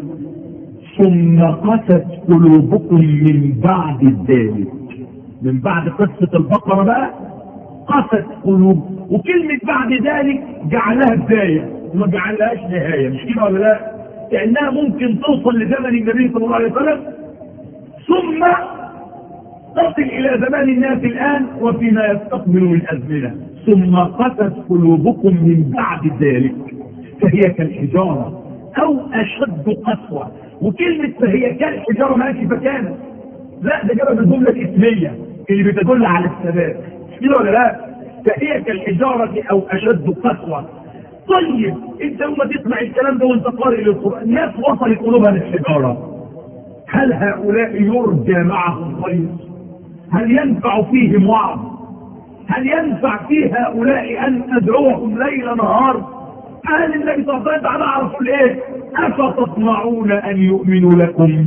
ثم قست قلوبكم من بعد ذلك. من بعد قصة البقرة بقى قست قلوب، وكلمة بعد ذلك جعلها بداية وما جعلهاش نهاية، مش كده ولا لا؟ لأنها ممكن توصل لزمن النبي صلى الله عليه وسلم ثم تصل إلى زمان الناس الآن وفيما يستقبل من أزمنة. ثم قست قلوبكم من بعد ذلك فهي كالحجارة أو أشد قسوة. وكلمة فهي كالحجارة ما هيش فكانت، لا ده جابها بالجملة الاسمية اللي بتدل على الثبات، مش كده ولا لا؟ فهي كالحجارة أو أشد قسوة. طيب انت لما تسمع الكلام ده وانت قارئ للقرآن، الناس وصلت قلوبها للحجارة، هل هؤلاء يرجى معهم خير؟ هل ينفع فيهم وعظ؟ هل ينفع في هؤلاء أن تدعوهم ليل نهار؟ قال النبي صلى الله عليه وسلم على رسول ايه؟ أفتطمعون أن يؤمنوا لكم؟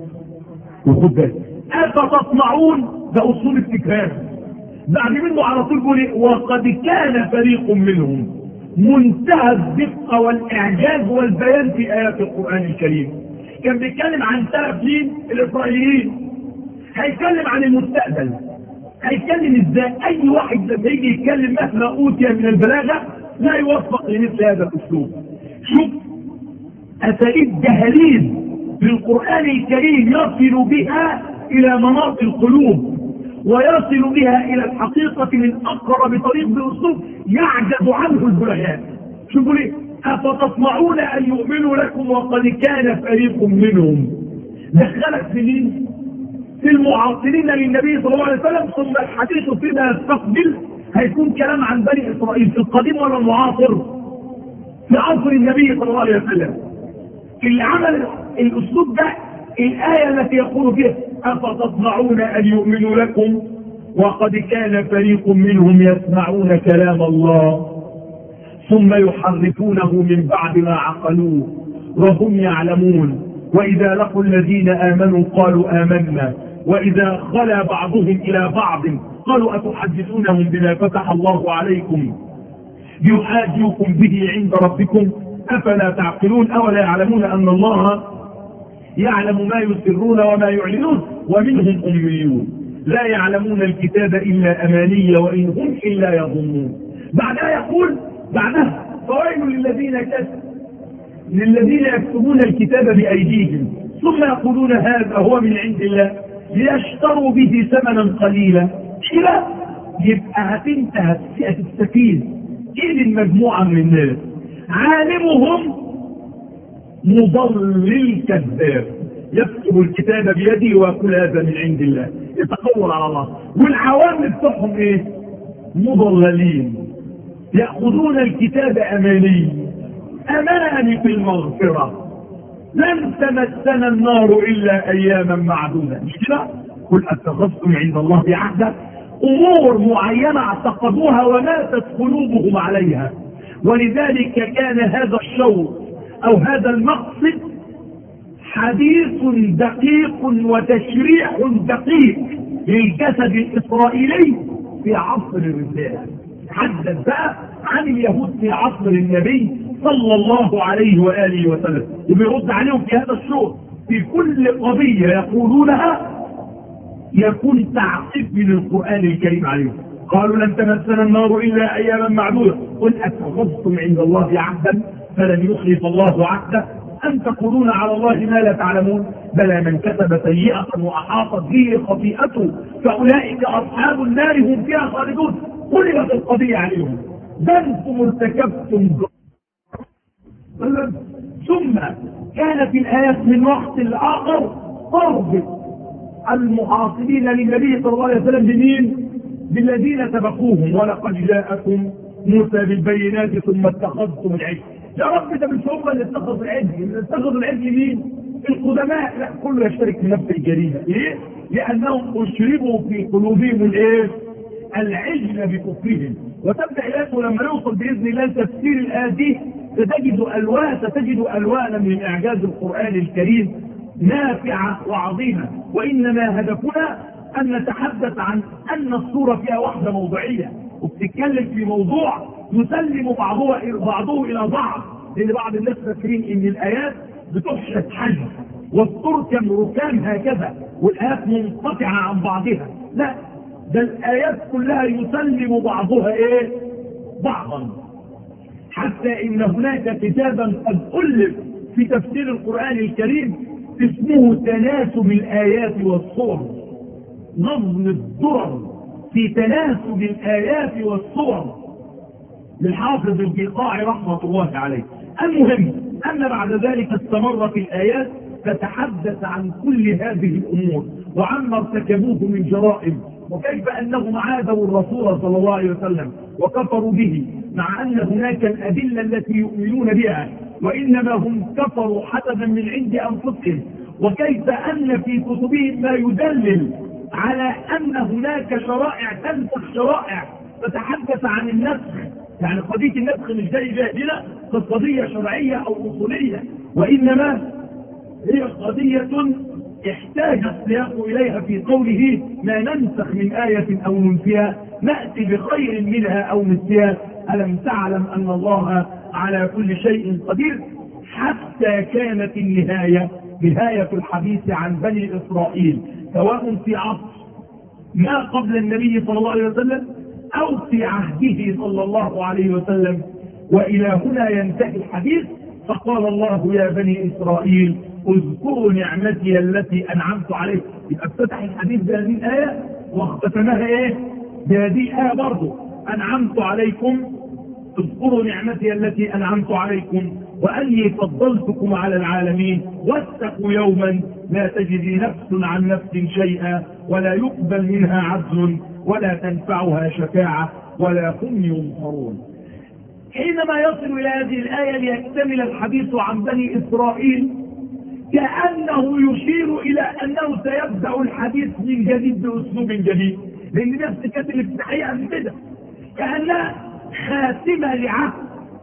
وخد بالك، أفتطمعون ده أصول التكرار. بعد منه على طول بيقول ايه؟ وقد كان فريق منهم. منتهى الدقة والإعجاز والبيان في آيات القرآن الكريم. كان بيتكلم عن سلف مين؟ الإسرائيليين. هيتكلم عن المستقبل، هيتكلم ازاي. أي واحد لما يجي يتكلم مهما أوتي من البلاغة لا يوفق لمثل هذا الأسلوب. شوف أساليب جهاليز للقرآن الكريم يصل بها إلى مناطق القلوب ويصل بها إلى الحقيقة من أقرب طريق بأسلوب يعجز عنه البلغاء. شوفوا ليه؟ أفتطمعون أن يؤمنوا لكم وقد كان فريق منهم. دخلت في مين؟ في المعاصرين للنبي صلى الله عليه وسلم. ثم الحديث فيما يستقبل هيكون كلام عن بني إسرائيل في القديم ولا المعاصر؟ في عصر النبي صلى الله عليه وسلم. اللي عمل الأسلوب ده الآية التي يقول فيها أفتطمعون أن يؤمنوا لكم وقد كان فريق منهم يسمعون كلام الله ثم يحرفونه من بعد ما عقلوه وهم يعلمون وإذا لقوا الذين آمنوا قالوا آمنا وإذا خلا بعضهم إلى بعض قالوا أتحدثونهم بما فتح الله عليكم يحاجوكم به عند ربكم أفلا تعقلون أولا يعلمون أن الله يعلم ما يسرون وما يعلنون ومنهم أميون لا يعلمون الكتاب إلا أماني وإن هم إلا يظنون. بعدها يقول بعدها فويل للذين كسبوا للذين يكتبون الكتاب بأيديهم ثم يقولون هذا هو من عند الله ليشتروا به ثمنا قليلا. كده يبقى هتنتهي هتستفيد إيه المجموعة من الناس؟ عالمهم مضلل كذاب يكتب الكتاب بيده ويقول هذا من عند الله يتقول على الله. والعوام بتوعهم ايه؟ مضللين يأخذون الكتاب أماني أماني في المغفرة لن تمسنا النار إلا أياما معدودة. مش كده؟ قل اتخذتم عند الله عهدا، امور معينة اعتقدوها وماتت قلوبهم عليها. ولذلك كان هذا الشوط او هذا المقصد حديث دقيق وتشريح دقيق للجسد الاسرائيلي في عصر الرسالة. حدث بقى عن اليهود في عصر النبي صلى الله عليه وآله وسلم، وبيرد عليهم في هذا الشوط. في كل قضية يقولونها يكون تعقيب من القرآن الكريم عليهم. قالوا لن تمسنا النار إلا أياما معدودة، قل أتخذتم عند الله عهدا فلن يخلف الله عهده أم تقولون على الله ما لا تعلمون، بلى من كسب سيئة وأحاطت به خطيئته فأولئك أصحاب النار هم فيها خالدون. قلبت القضية عليهم، بل أنتم ارتكبتم. ثم كان في الآيات من وقت الآخر ضرب المعاصرين للنبي صلى الله عليه وسلم بمين؟ بالذين سبقوهم، ولقد جاءكم موسى بالبينات ثم اتخذتم العجل. يا رب ده مش هم اللي اتخذوا العجل، اللي اتخذوا العجل مين؟ القدماء. لا، كله يشترك في نفس الجريمه. ليه؟ لانهم اشربوا في قلوبهم الايه؟ العجل بكفرهم. وتبدا الايه لما نوصل باذن الله تفسير الايه دي ستجد الوان ستجد الوانا من اعجاز القران الكريم نافعه وعظيمه. وانما هدفنا ان نتحدث عن ان الصوره فيها وحده موضوعيه، وبتتكلم في موضوع يسلم بعضه بعضه الى بعض. لان بعض الناس فاكرين ان الايات بتحشد حجم والتركم ركام هكذا والايات منقطعه عن بعضها. لا، ده الايات كلها يسلم بعضها ايه؟ بعضا. حتى ان هناك كتابا قد الف في تفسير القران الكريم اسمه تناسب الايات والصور، نظم الدرر في تناسب الايات والصور للحافظ البقاعي رحمه الله عليه. المهم ان بعد ذلك استمر في الايات تتحدث عن كل هذه الامور وعما ارتكبوه من جرائم، وكيف انهم عادوا الرسول صلى الله عليه وسلم وكفروا به، مع ان هناك الادله التي يؤمنون بها وانما هم كفروا حسبا من عند انفسهم، وكيف ان في كتبهم ما يدلل على ان هناك شرائع تنسخ شرائع تتحدث عن النسخ. يعني قضيه النسخ مش زي جاهله قضيه شرعيه او اصوليه، وانما هي قضيه احتاج السياق اليها في قوله ما ننسخ من آية او ننسيها نأتي بخير منها او مثلها ألم تعلم ان الله على كل شيء قدير. حتى كانت النهاية نهاية الحديث عن بني إسرائيل سواء في عصر ما قبل النبي صلى الله عليه وسلم او في عهده صلى الله عليه وسلم. والى هنا ينتهي الحديث. فقال الله يا بني إسرائيل اذكروا نعمتي التي انعمت عليكم. يبقى افتتح الحديث بهذه الايه واختتمها ايه؟ بهذه الايه برضه انعمت عليكم، اذكروا نعمتي التي انعمت عليكم واني فضلتكم على العالمين واتقوا يوما لا تجزي نفس عن نفس شيئا ولا يقبل منها عدل ولا تنفعها شفاعه ولا هم ينصرون. حينما يصل الى هذه الايه ليكتمل الحديث عن بني اسرائيل كأنه يشير إلى أنه سيبدأ الحديث من جديد بأسلوب جديد، لأن نفس كانت الافتتاحية قبل كده كأنها خاتمة لعهد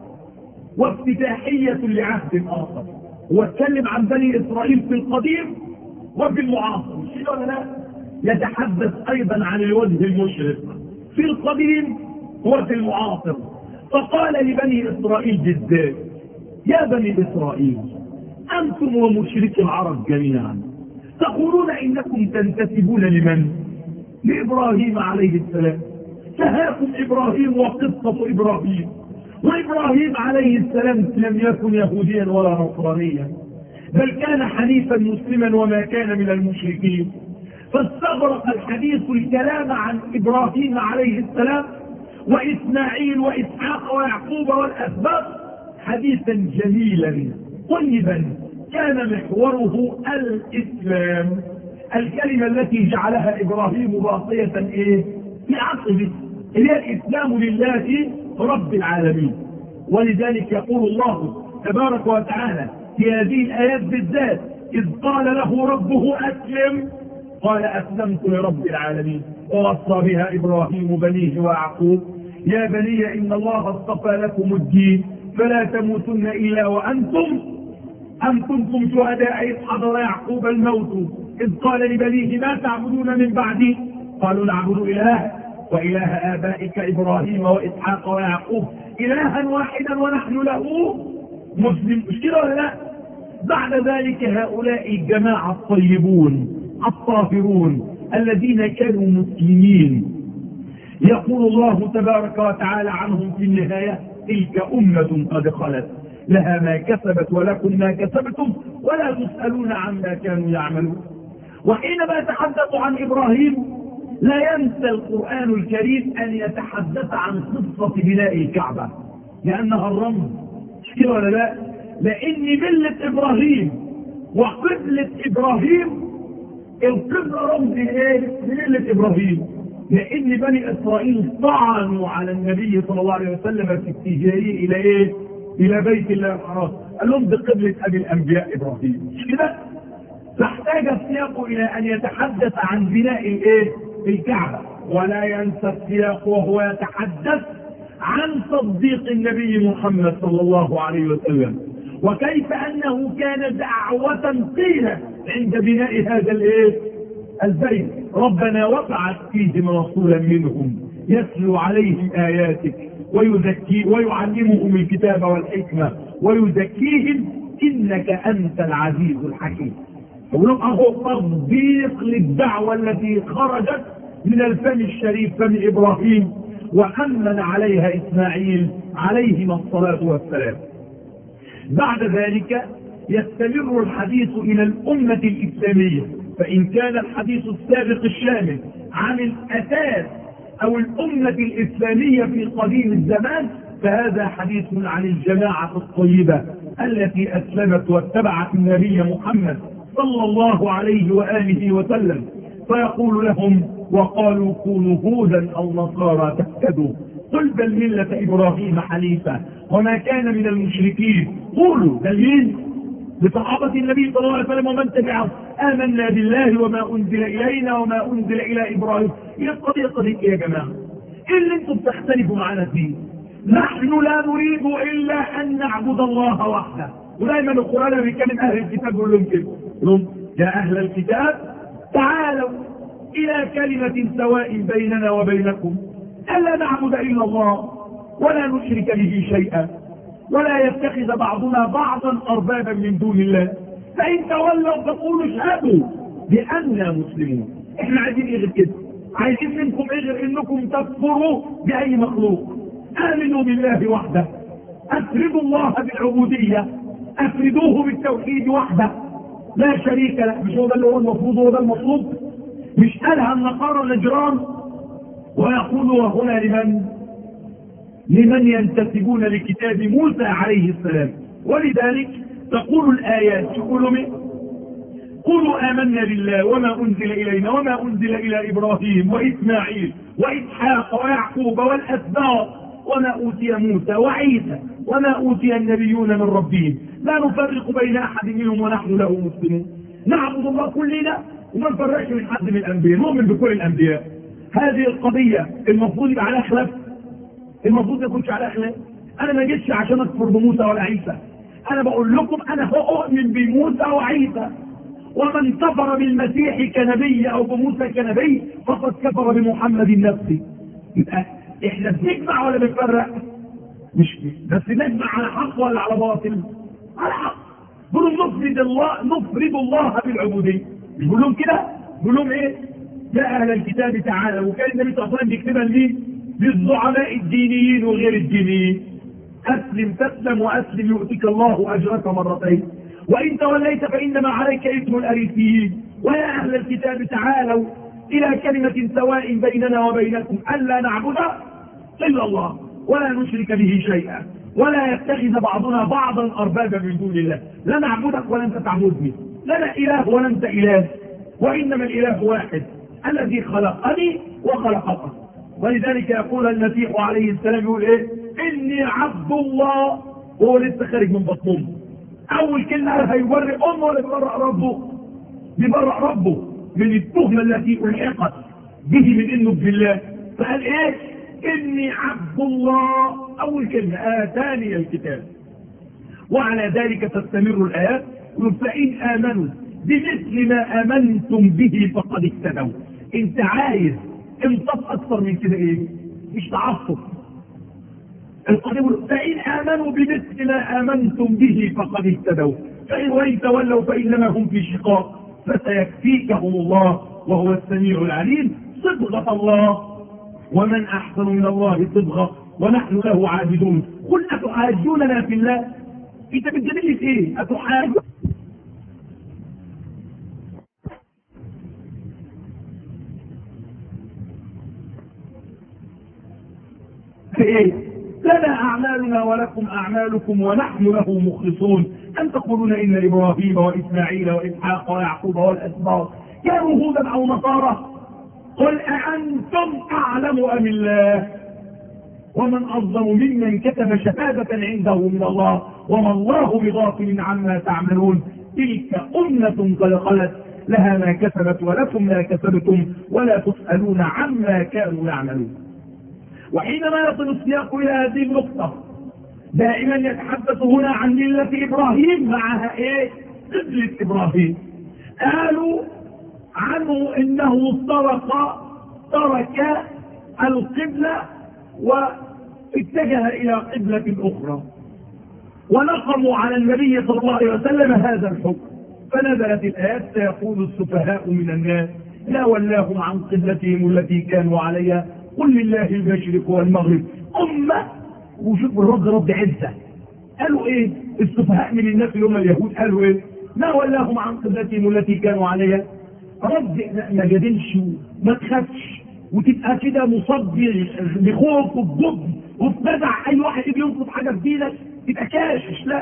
وافتتاحية لعهد آخر. واتكلم عن بني إسرائيل في القديم وفي المعاصر، مش ولا لا؟ يتحدث أيضا عن الوجه المشرق في القديم وفي المعاصر. فقال لبني إسرائيل بالذات يا بني إسرائيل أنتم ومشركي العرب جميعا تقولون إنكم تنتسبون لمن؟ لإبراهيم عليه السلام. فهاكم إبراهيم وقصة إبراهيم، وإبراهيم عليه السلام لم يكن يهوديا ولا نصرانيا بل كان حنيفا مسلما وما كان من المشركين. فاستغرق الحديث الكلام عن إبراهيم عليه السلام وإسماعيل وإسحاق ويعقوب والأسباط حديثا جميلا طيبا كان محوره الإسلام، الكلمة التي جعلها إبراهيم باقية إيه؟ في عقبه، اللي هي الإسلام لله رب العالمين. ولذلك يقول الله تبارك وتعالى في هذه الآيات بالذات إذ قال له ربه أسلم قال أسلمت لرب العالمين. ووصى بها إبراهيم بنيه ويعقوب يا بني إن الله اصطفى لكم الدين فلا تموتن إلا وأنتم أم كنتم شهداء إذ حضر يعقوب الموت إذ قال لبنيه ما تعبدون من بعدي قالوا نعبد إله وإله آبائك إبراهيم وإسحاق ويعقوب إلها واحدا ونحن له مسلم. مش كده ولا لا؟ بعد ذلك هؤلاء الجماعة الطيبون الطاهرون الذين كانوا مسلمين يقول الله تبارك وتعالى عنهم في النهاية تلك أمة قد خلت لها ما كسبت ولكم ما كسبتم ولا تسألون عما كانوا يعملون. وحينما يتحدث عن إبراهيم لا ينسى القرآن الكريم أن يتحدث عن قصة بناء الكعبة لأنها الرمز. كده ولا لا؟ لأن ملة إبراهيم وقبلة إبراهيم القبلة رمز إيه؟ ملة إبراهيم. لأن بني إسرائيل طعنوا على النبي صلى الله عليه وسلم في اتجاهه إلى إيه؟ إلى بيت الله الحرام. قال لهم بقبلة أبي الأنبياء إبراهيم. مش كده؟ فاحتاج السياق إلى أن يتحدث عن بناء الإيه؟ الكعبة. ولا ينسى السياق وهو يتحدث عن تصديق النبي محمد صلى الله عليه وسلم وكيف أنه كان دعوة قيلة عند بناء هذا الإيه؟ البيت. ربنا وابعث فيهم رسولا منهم يتلو عليهم آياتك ويزكي ويعلمهم الكتاب والحكمة ويزكيهم إنك أنت العزيز الحكيم. يقولون أهو تطبيق للدعوة التي خرجت من الفم الشريف فم إبراهيم وأمن عليها إسماعيل عليهما الصلاة والسلام. بعد ذلك يستمر الحديث إلى الأمة الإسلامية. فإن كان الحديث السابق الشامل عن الأساس أو الأمة الإسلامية في قديم الزمان فهذا حديث عن الجماعة الطيبة التي أسلمت واتبعت النبي محمد صلى الله عليه وآله وسلم. فيقول لهم وقالوا كونوا هودا أو نصارى تهتدوا قل بل ملة إبراهيم حنيفا وما كان من المشركين. قولوا دليل لصحابة النبي صلى الله عليه وسلم ومن تبعهم آمنا بالله وما أنزل إلينا وما أنزل إلى إبراهيم. هي القضية قضية يا جماعة إيه اللي انتم بتختلفوا معنا فيه؟ نحن لا نريد إلا أن نعبد الله وحده. ودائما القرآن بيتكلم أهل الكتاب يقول لهم كده لهم يا أهل الكتاب تعالوا إلى كلمة سواء بيننا وبينكم ألا نعبد إلا الله ولا نشرك به شيئا ولا يتخذ بعضنا بعضا أربابا من دون الله فإن تولوا فقولوا اشهدوا بأننا مسلمون. احنا عايزين ايه غير كده؟ عايزين منكم ايه غير انكم تكفروا بأي مخلوق؟ آمنوا بالله وحده أفردوا الله بالعبودية أفردوه بالتوحيد وحده لا شريك له. مش هو ده اللي هو المفروض هو ده المطلوب؟ مش قالها النصارى نجران ويقولوا وهنا لمن لمن ينتسبون لكتاب موسى عليه السلام. ولذلك تقول الآيات تقول من قولوا آمنا بالله وما أنزل إلينا وما أنزل إلى إبراهيم وإسماعيل وإسحاق ويعقوب والأسباط وما أوتي موسى وعيسى وما أوتي النبيون من ربهم لا نفرق بين أحد منهم ونحن له مسلمون. نعبد الله كلنا وما نفرقش من حد من الأنبياء نؤمن بكل الأنبياء. هذه القضية المفروض يبقى على خلاف المفروض يكونش على خلاف. أنا ما جيتش عشان أكفر بموسى ولا عيسى. أنا بقول لكم أنا أؤمن بموسى وعيسى ومن كفر بالمسيح كنبي أو بموسى كنبي فقد كفر بمحمد نفسه. يبقى إحنا بنجمع ولا بنفرق؟ مش بس نجمع على حق ولا على باطل؟ على حق. بقولوا نفرد الله نفرد الله بالعبودية. مش بقول لهم كده؟ بقول لهم إيه؟ يا أهل الكتاب تعالوا. وكان النبي صلى الله عليه وسلم بيكتبها ليه؟ للزعماء الدينيين وغير الدينيين. أسلم تسلم وأسلم يؤتك الله أجرك مرتين وإن توليت فإنما عليك إثم الأريسيين. ويا أهل الكتاب تعالوا إلى كلمة سواء بيننا وبينكم ألا نعبد إلا الله ولا نشرك به شيئا ولا يتخذ بعضنا بعضا أربابا من دون الله. لا نعبدك ولا أنت تعبدني لنا إله ولا أنت إله وإنما الإله واحد الذي خلقني وخلقك. ولذلك يقول المسيح عليه السلام يقول إيه؟ إني عبد الله. وهو لسه خارج من بطنه أول كلمة هيبرئ أمه ولا بيبرئ ربه؟ بيبرئ ربه. من التهمة التي ألحقت به من إنه بالله، فقال إيه؟ إني عبد الله، أول كلمة آتاني الكتاب. وعلى ذلك تستمر الآيات، فإن آمنوا بمثل ما آمنتم به فقد اهتدوا. أنت عايز انصاف أكثر من كده إيه؟ مش تعصب. القديم فإن آمنوا بمثل ما آمنتم به فقد اهتدوا، فإن وإن تولوا فإنما هم في شقاق فسيكفيكهم الله وهو السميع العليم. صبغة الله، ومن أحسن من الله صبغة ونحن له عابدون. قل أتحاجوننا في الله؟ أنت بتجادلني في إيه؟ أتحاجون في إيه؟ لنا أعمالنا ولكم أعمالكم ونحن له مخلصون. أن تقولون إن إبراهيم وإسماعيل وإسحاق ويعقوب والأسباط كانوا هودا أو نصارى؟ قل أأنتم أعلم أم الله؟ ومن أظلم ممن كتب شهادة عنده من الله وما الله بغافل عما تعملون. تلك أمة قد خلت لها ما كسبت ولكم ما كسبتم ولا تسألون عما كانوا يعملون. وحينما يصل السياق إلى هذه النقطة دائما يتحدث هنا عن ملة إبراهيم معها إيه؟ قبلة إبراهيم. قالوا عنه إنه ترك ترك القبلة واتجه إلى قبلة أخرى، ونقموا على النبي صلى الله عليه وسلم هذا الحكم، فنزلت الآيات سيقول السفهاء من الناس لا ولاهم عن قبلتهم التي كانوا عليها قل لله المشرق والمغرب أمة. وشوفوا الرد رد عزة. قالوا ايه السفهاء من الناس اللي هم اليهود؟ قالوا ايه؟ ما ولاهم عن قبلتهم التي كانوا عليها. رد ما جادلش، ما تخافش وتبقى كده مصاب بخوف وبجبن وبفزع. اي واحد يجي ينقض حاجه في دينك تبقى كاشش. لا،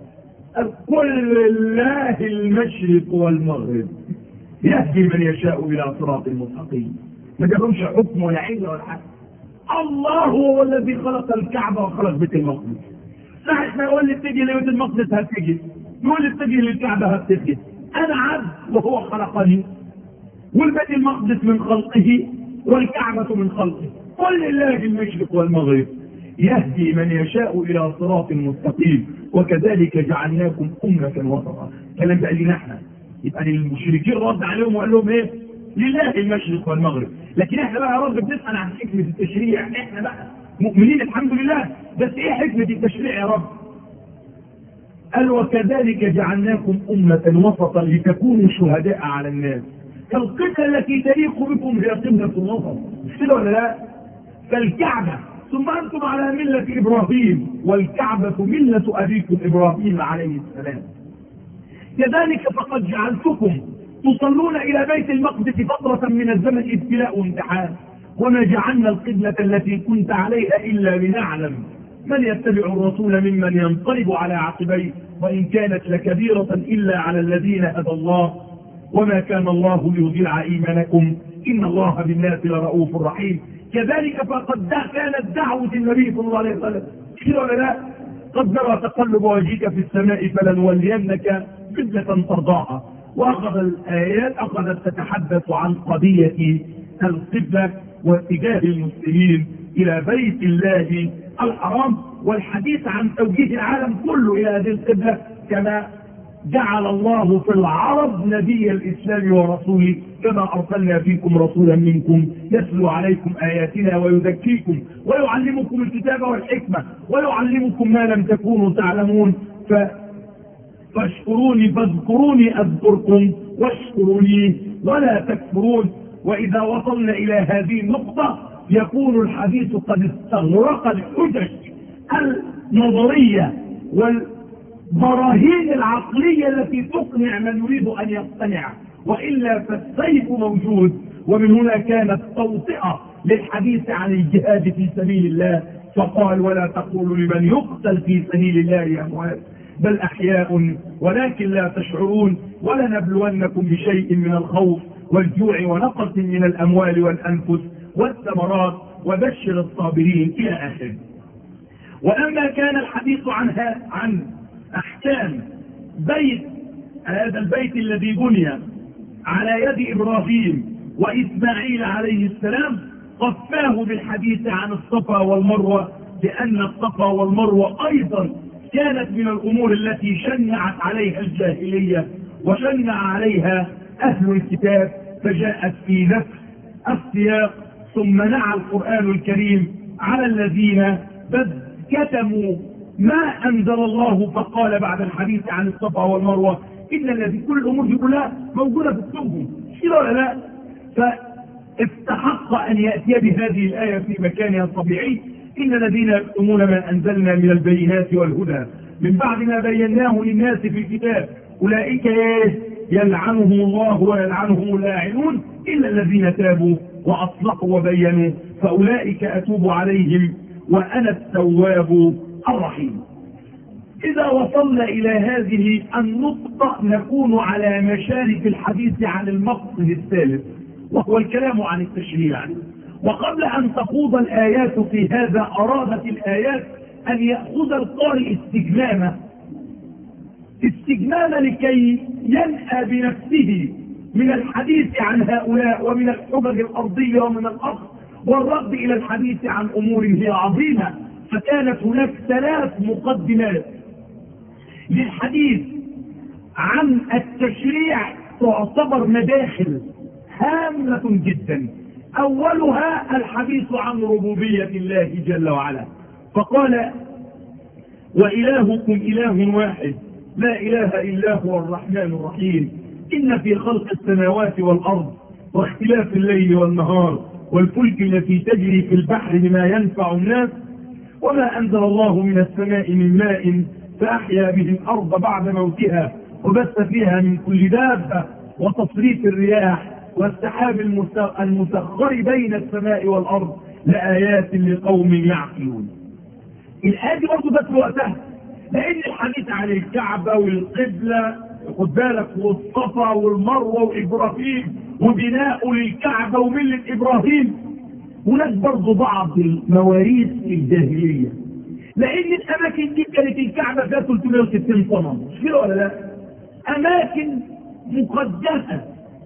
قل لله المشرق والمغرب يهدي من يشاء الى صراط مستقيم. ما جابهمش حكم ولا عله ولا حاجه. الله هو الذي خلق الكعبه وخلق بيت المقدس. ساعة ما يقول لي اتجه لبيت المقدس هتجي، يقول لي اتجه للكعبه هتجي. انا عبد وهو خلقني، والبيت المقدس من خلقه والكعبه من خلقه. قل لله المشرق والمغرب يهدي من يشاء الى صراط مستقيم وكذلك جعلناكم امه وسطا. كلام بقى لنا احنا، يبقى للمشركين رد عليهم وقال لهم ايه؟ لله المشرق والمغرب. لكن احنا بقى يا رب بنسال عن حكمه التشريع. احنا بقى مؤمنين الحمد لله، بس ايه حكمه التشريع يا رب؟ قال وكذلك جعلناكم امه وسطا لتكونوا شهداء على الناس. فالقبله التي تليق بكم هي قبله الوسط، مش كده ولا لا؟ فالكعبه، ثم انتم على مله ابراهيم والكعبه مله ابيكم ابراهيم عليه السلام. كذلك فقد جعلتكم تصلون إلى بيت المقدس فترة من الزمن ابتلاء وامتحان، وما جعلنا القبلة التي كنت عليها إلا لنعلم من يتبع الرسول ممن ينقلب على عقبيه وإن كانت لكبيرة إلا على الذين هدى الله وما كان الله ليضيع إيمانكم إن الله بالناس لرؤوف رحيم. كذلك فقد كانت دعوة النبي صلى الله عليه وسلم كده ولا لا؟ قد نرى تقلب وجهك في السماء فلنولينك قبلة ترضاها. واخذ الايات اخذت تتحدث عن قضيه القبله واتجاه المسلمين الى بيت الله الحرام، والحديث عن توجيه العالم كله الى هذه القبله كما جعل الله في العرب نبي الاسلام ورسوله كما ارسلنا فيكم رسولا منكم يتلو عليكم اياتنا ويزكيكم ويعلمكم الكتاب والحكمه ويعلمكم ما لم تكونوا تعلمون. ف فاشكروني فاذكروني اذكركم واشكروني ولا تكفرون. واذا وصلنا الى هذه النقطة يكون الحديث قد استغرق الحجج النظرية والبراهين العقلية التي تقنع من يريد ان يقتنع، والا فالسيف موجود. ومن هنا كانت توطئة للحديث عن الجهاد في سبيل الله، فقال ولا تقولوا لمن يقتل في سبيل الله اموات بل أحياء ولكن لا تشعرون ولنبلونكم بشيء من الخوف والجوع ونقص من الأموال والأنفس والثمرات وبشر الصابرين إلى آخره. ولما كان الحديث عنها عن أحكام بيت هذا البيت الذي بني على يد إبراهيم وإسماعيل عليه السلام قفاه بالحديث عن الصفا والمروة، لأن الصفا والمروة أيضا كانت من الأمور التي شنعت عليها الجاهلية وشنع عليها أهل الكتاب، فجاءت في نفس السياق. ثم نعى القرآن الكريم على الذين بد كتموا ما أنزل الله، فقال بعد الحديث عن الصفا والمروة إن الذي كل الأمور دي كلها موجودة في كتبهم، كده ولا لا؟ فاستحق أن يأتي بهذه الآية في مكانها الطبيعي. إن الذين يكتمون ما أنزلنا من البينات والهدى من بعد ما بيناه للناس في الكتاب أولئك يلعنهم الله ويلعنهم اللاعنون إلا الذين تابوا وأصلحوا وبينوا فأولئك أتوب عليهم وأنا التواب الرحيم. إذا وصلنا إلى هذه النقطة نكون على مشارف الحديث عن المقصد الثالث، وهو الكلام عن التشريع. وقبل أن تخوض الآيات في هذا، أرادت الآيات أن يأخذ القارئ استجمامة استجمامة لكي ينأى بنفسه من الحديث عن هؤلاء ومن الحجج الأرضية ومن الأرض والرد إلى الحديث عن أمور هي عظيمة. فكانت هناك ثلاث مقدمات للحديث عن التشريع تعتبر مداخل هامة جدا. أولها الحديث عن ربوبية الله جل وعلا، فقال وإلهكم إله واحد لا إله إلا هو الرحمن الرحيم إن في خلق السماوات والأرض واختلاف الليل والنهار والفلك التي تجري في البحر بما ينفع الناس وما أنزل الله من السماء من ماء فأحيا به الأرض بعد موتها وبث فيها من كل دابة وتصريف الرياح والسحاب المسخر بين السماء والأرض لآيات لقوم يعقلون. الآية دي برضه بس وقتها، لأن الحديث عن الكعبة والقبلة خد بالك والصفا والمروة وإبراهيم وبناء للكعبة وملة إبراهيم، هناك برضه بعض المواريث الجاهلية، لأن الأماكن دي كانت الكعبة فيها ثلاثمائة وستين صنم، مش كده ولا لا؟ أماكن مقدسة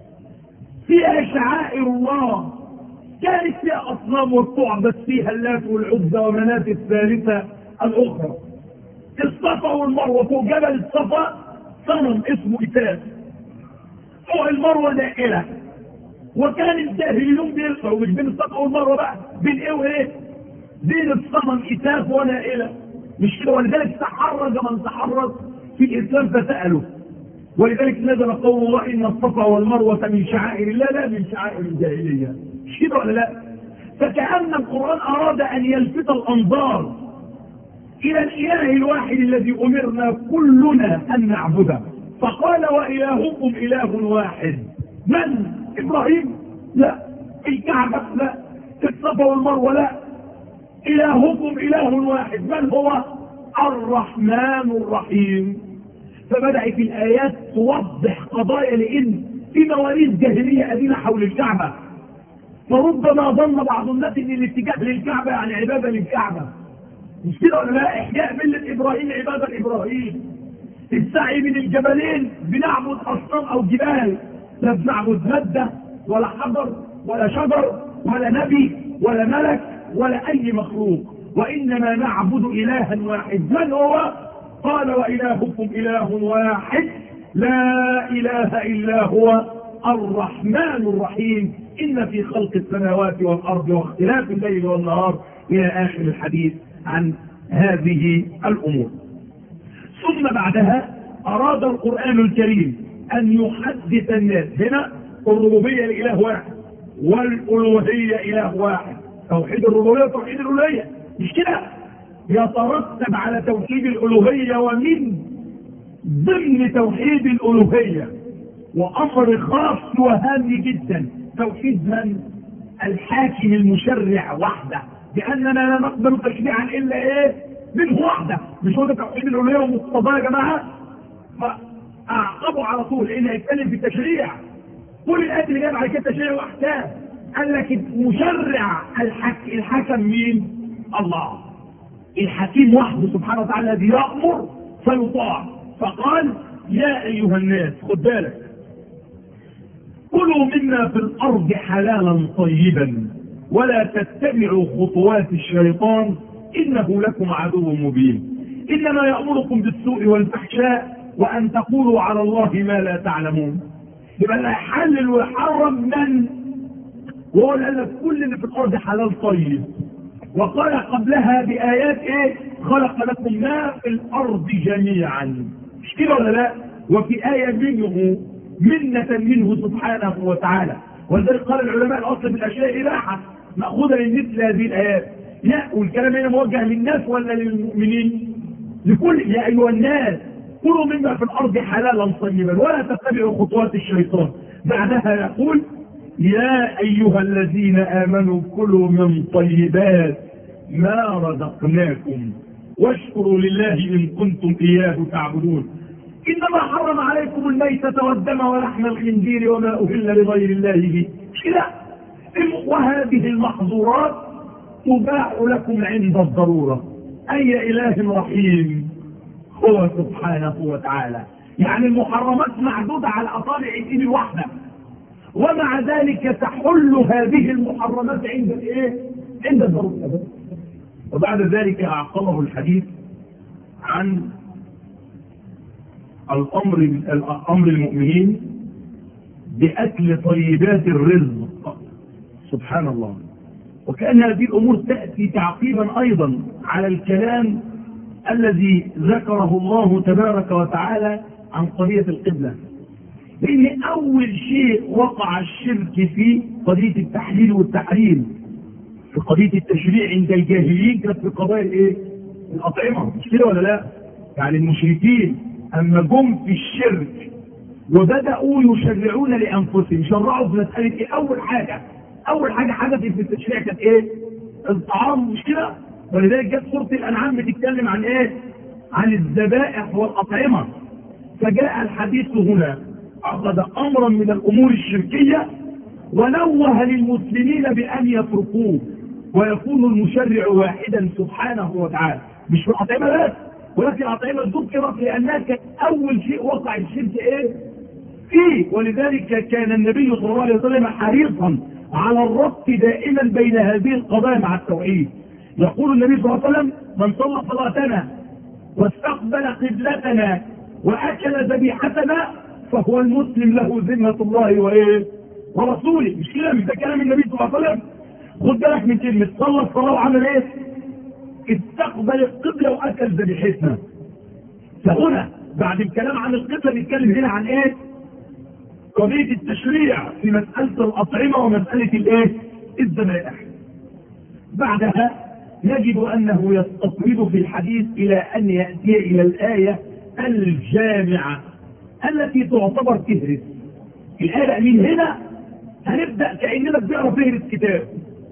فيها شعائر الله، كانت فيها أصنام وتعبد فيها اللات والعزى ومنات الثالثة الأخرى. الصفا والمروة، فوق جبل الصفا صنم اسمه إتاس، فوق المروة دائرة، وكان الجاهليون بيلقوا مش بين الصفا والمروة بقى، بين ايه وايه؟ بين الصنم إتاس ونائلة، مش كده؟ ولذلك تحرج من تحرج في الإسلام فسأله، ولذلك نزل قول الله إن الصفا والمروة من شعائر الله لا من شعائر الجاهلية، مش كده ولا لا؟ فكأن القرآن أراد أن يلفت الأنظار إلى الإله الواحد الذي أمرنا كلنا أن نعبده، فقال وإلهكم إله واحد. من؟ إبراهيم؟ لا. الكعبة؟ لا. الصفا والمروة؟ لا. إلهكم إله واحد. من هو؟ الرحمن الرحيم. فبدأت الآيات توضح قضايا، لأن في مواريث جاهلية قديمة حول الكعبة، فربما ظن بعض الناس ان الاتجاه للكعبة يعني عبادة للكعبة، مش كده ولا لا؟ احياء ملة ابراهيم عبادة لابراهيم. السعي من الجبلين بنعبد اصنام او جبال، لا بنعبد مادة ولا حجر ولا شجر ولا نبي ولا ملك ولا اي مخلوق، وانما نعبد الها واحد. من هو؟ قال وإلهكم إله واحد لا إله إلا هو الرحمن الرحيم إن في خلق السماوات والأرض واختلاف الليل والنهار إلى آخر الحديث عن هذه الأمور. ثم بعدها أراد القرآن الكريم أن يحدث الناس، هنا الربوبية لإله واحد والألوهية إله واحد، توحيد الربوبية وتوحيد الألوهية، مش كده؟ يترتب على توحيد الألوهية، ومن ضمن توحيد الألوهية وأمر خاص وهام جدا توحيد من؟ الحاكم المشرع وحده، لأننا لا نقبل تشريعا إلا إيه؟ منه وحده. مش هو ده توحيد الألوهية ومقتضاه يا جماعة؟ فأعقبوا على طول لأن هيتكلم في التشريع، كل الآيات اللي جاية على كده تشريع وأحكام، قال لك مشرع الحك... الحكم مين؟ الله الحكيم وحده سبحانه وتعالى الذي يأمر فيطاع. فقال يا أيها الناس، خد بالك كلوا مما في الأرض حلالا طيبا ولا تتبعوا خطوات الشيطان إنه لكم عدو مبين. إنما يأمركم بالسوء والفحشاء وأن تقولوا على الله ما لا تعلمون. يبقى لا يحلل ويحرم من وهو قال لك كل اللي في الأرض حلال طيب، وقال قبلها بآيات ايه؟ خلق لكم ما في الأرض جميعا، مش كده ولا لا؟ وفي آية منه منة منه سبحانه وتعالى. ولذلك قال العلماء الأصل بالأشياء إباحة مأخوذة من مثل هذه الآيات. لا، والكلام هنا موجه للناس ولا للمؤمنين؟ لكل يا أيها الناس كلوا مما في الأرض حلالا طيبا ولا تتبعوا خطوات الشيطان. بعدها يقول يا أيها الذين آمنوا كلوا من طيبات ما رزقناكم واشكروا لله إن كنتم إياه تعبدون. إنما حرم عليكم الميتة والدم ولحم الخنزير وما أهل لغير الله به. كده وهذه المحظورات تباح لكم عند الضرورة. أي إله رحيم هو سبحانه وتعالى. يعني المحرمات معدودة على أصابع الإيد الواحدة، ومع ذلك تحل هذه المحرمات عند الايه؟ عند الضرورة. وبعد ذلك أعقبه الحديث عن الأمر الأمر المؤمنين بأكل طيبات الرزق. سبحان الله. وكأن هذه الأمور تأتي تعقيبا أيضا على الكلام الذي ذكره الله تبارك وتعالى عن قضية القبلة. لأن أول شيء وقع الشرك فيه قضية التحليل والتحريم. في قضية التشريع عند الجاهلين كانت في قضايا الايه؟ الأطعمة، مش كده ولا لا؟ يعني المشركين أما جم في الشرك وبدأوا يشرعون لأنفسهم، شرعوا في مسألة ايه؟ أول حاجة أول حاجة حدثت في التشريع كانت ايه؟ الطعام، مش كده؟ ولذلك جت سورة الأنعام بتتكلم عن ايه؟ عن الذبائح والأطعمة. فجاء الحديث هنا أخذ أمرا من الأمور الشركية ونوه للمسلمين بأن يتركوه ويكون المشرع واحدا سبحانه وتعالى. مش في الأطعمة بس، ولكن الأطعمة ذكرت لأنها كانت أول شيء وقع الشرك إيه؟ فيه. ولذلك كان النبي صلى الله عليه وسلم حريصا على الربط دائما بين هذه القضايا مع التوحيد. يقول النبي صلى الله عليه وسلم من صلى صلاتنا واستقبل قبلتنا وأكل ذبيحتنا فهو المسلم له ذمة الله وإيه؟ ورسوله. مش كده؟ مش ده كلام النبي صلى الله عليه وسلم. خد بالك من كلمة صلى الصلاة وعمل إيه؟ استقبل القبلة وأكل ذبيحتنا. فهنا بعد الكلام عن القبلة نتكلم هنا عن إيه؟ قضية التشريع في مسألة الأطعمة ومسألة الإيه؟ الذبائح. بعدها نجد أنه يستطرد في الحديث إلى أن يأتي إلى الآية الجامعة التي تعتبر فهرس. الآية من هنا هنبدأ كأننا بنقرا فهرس كتاب،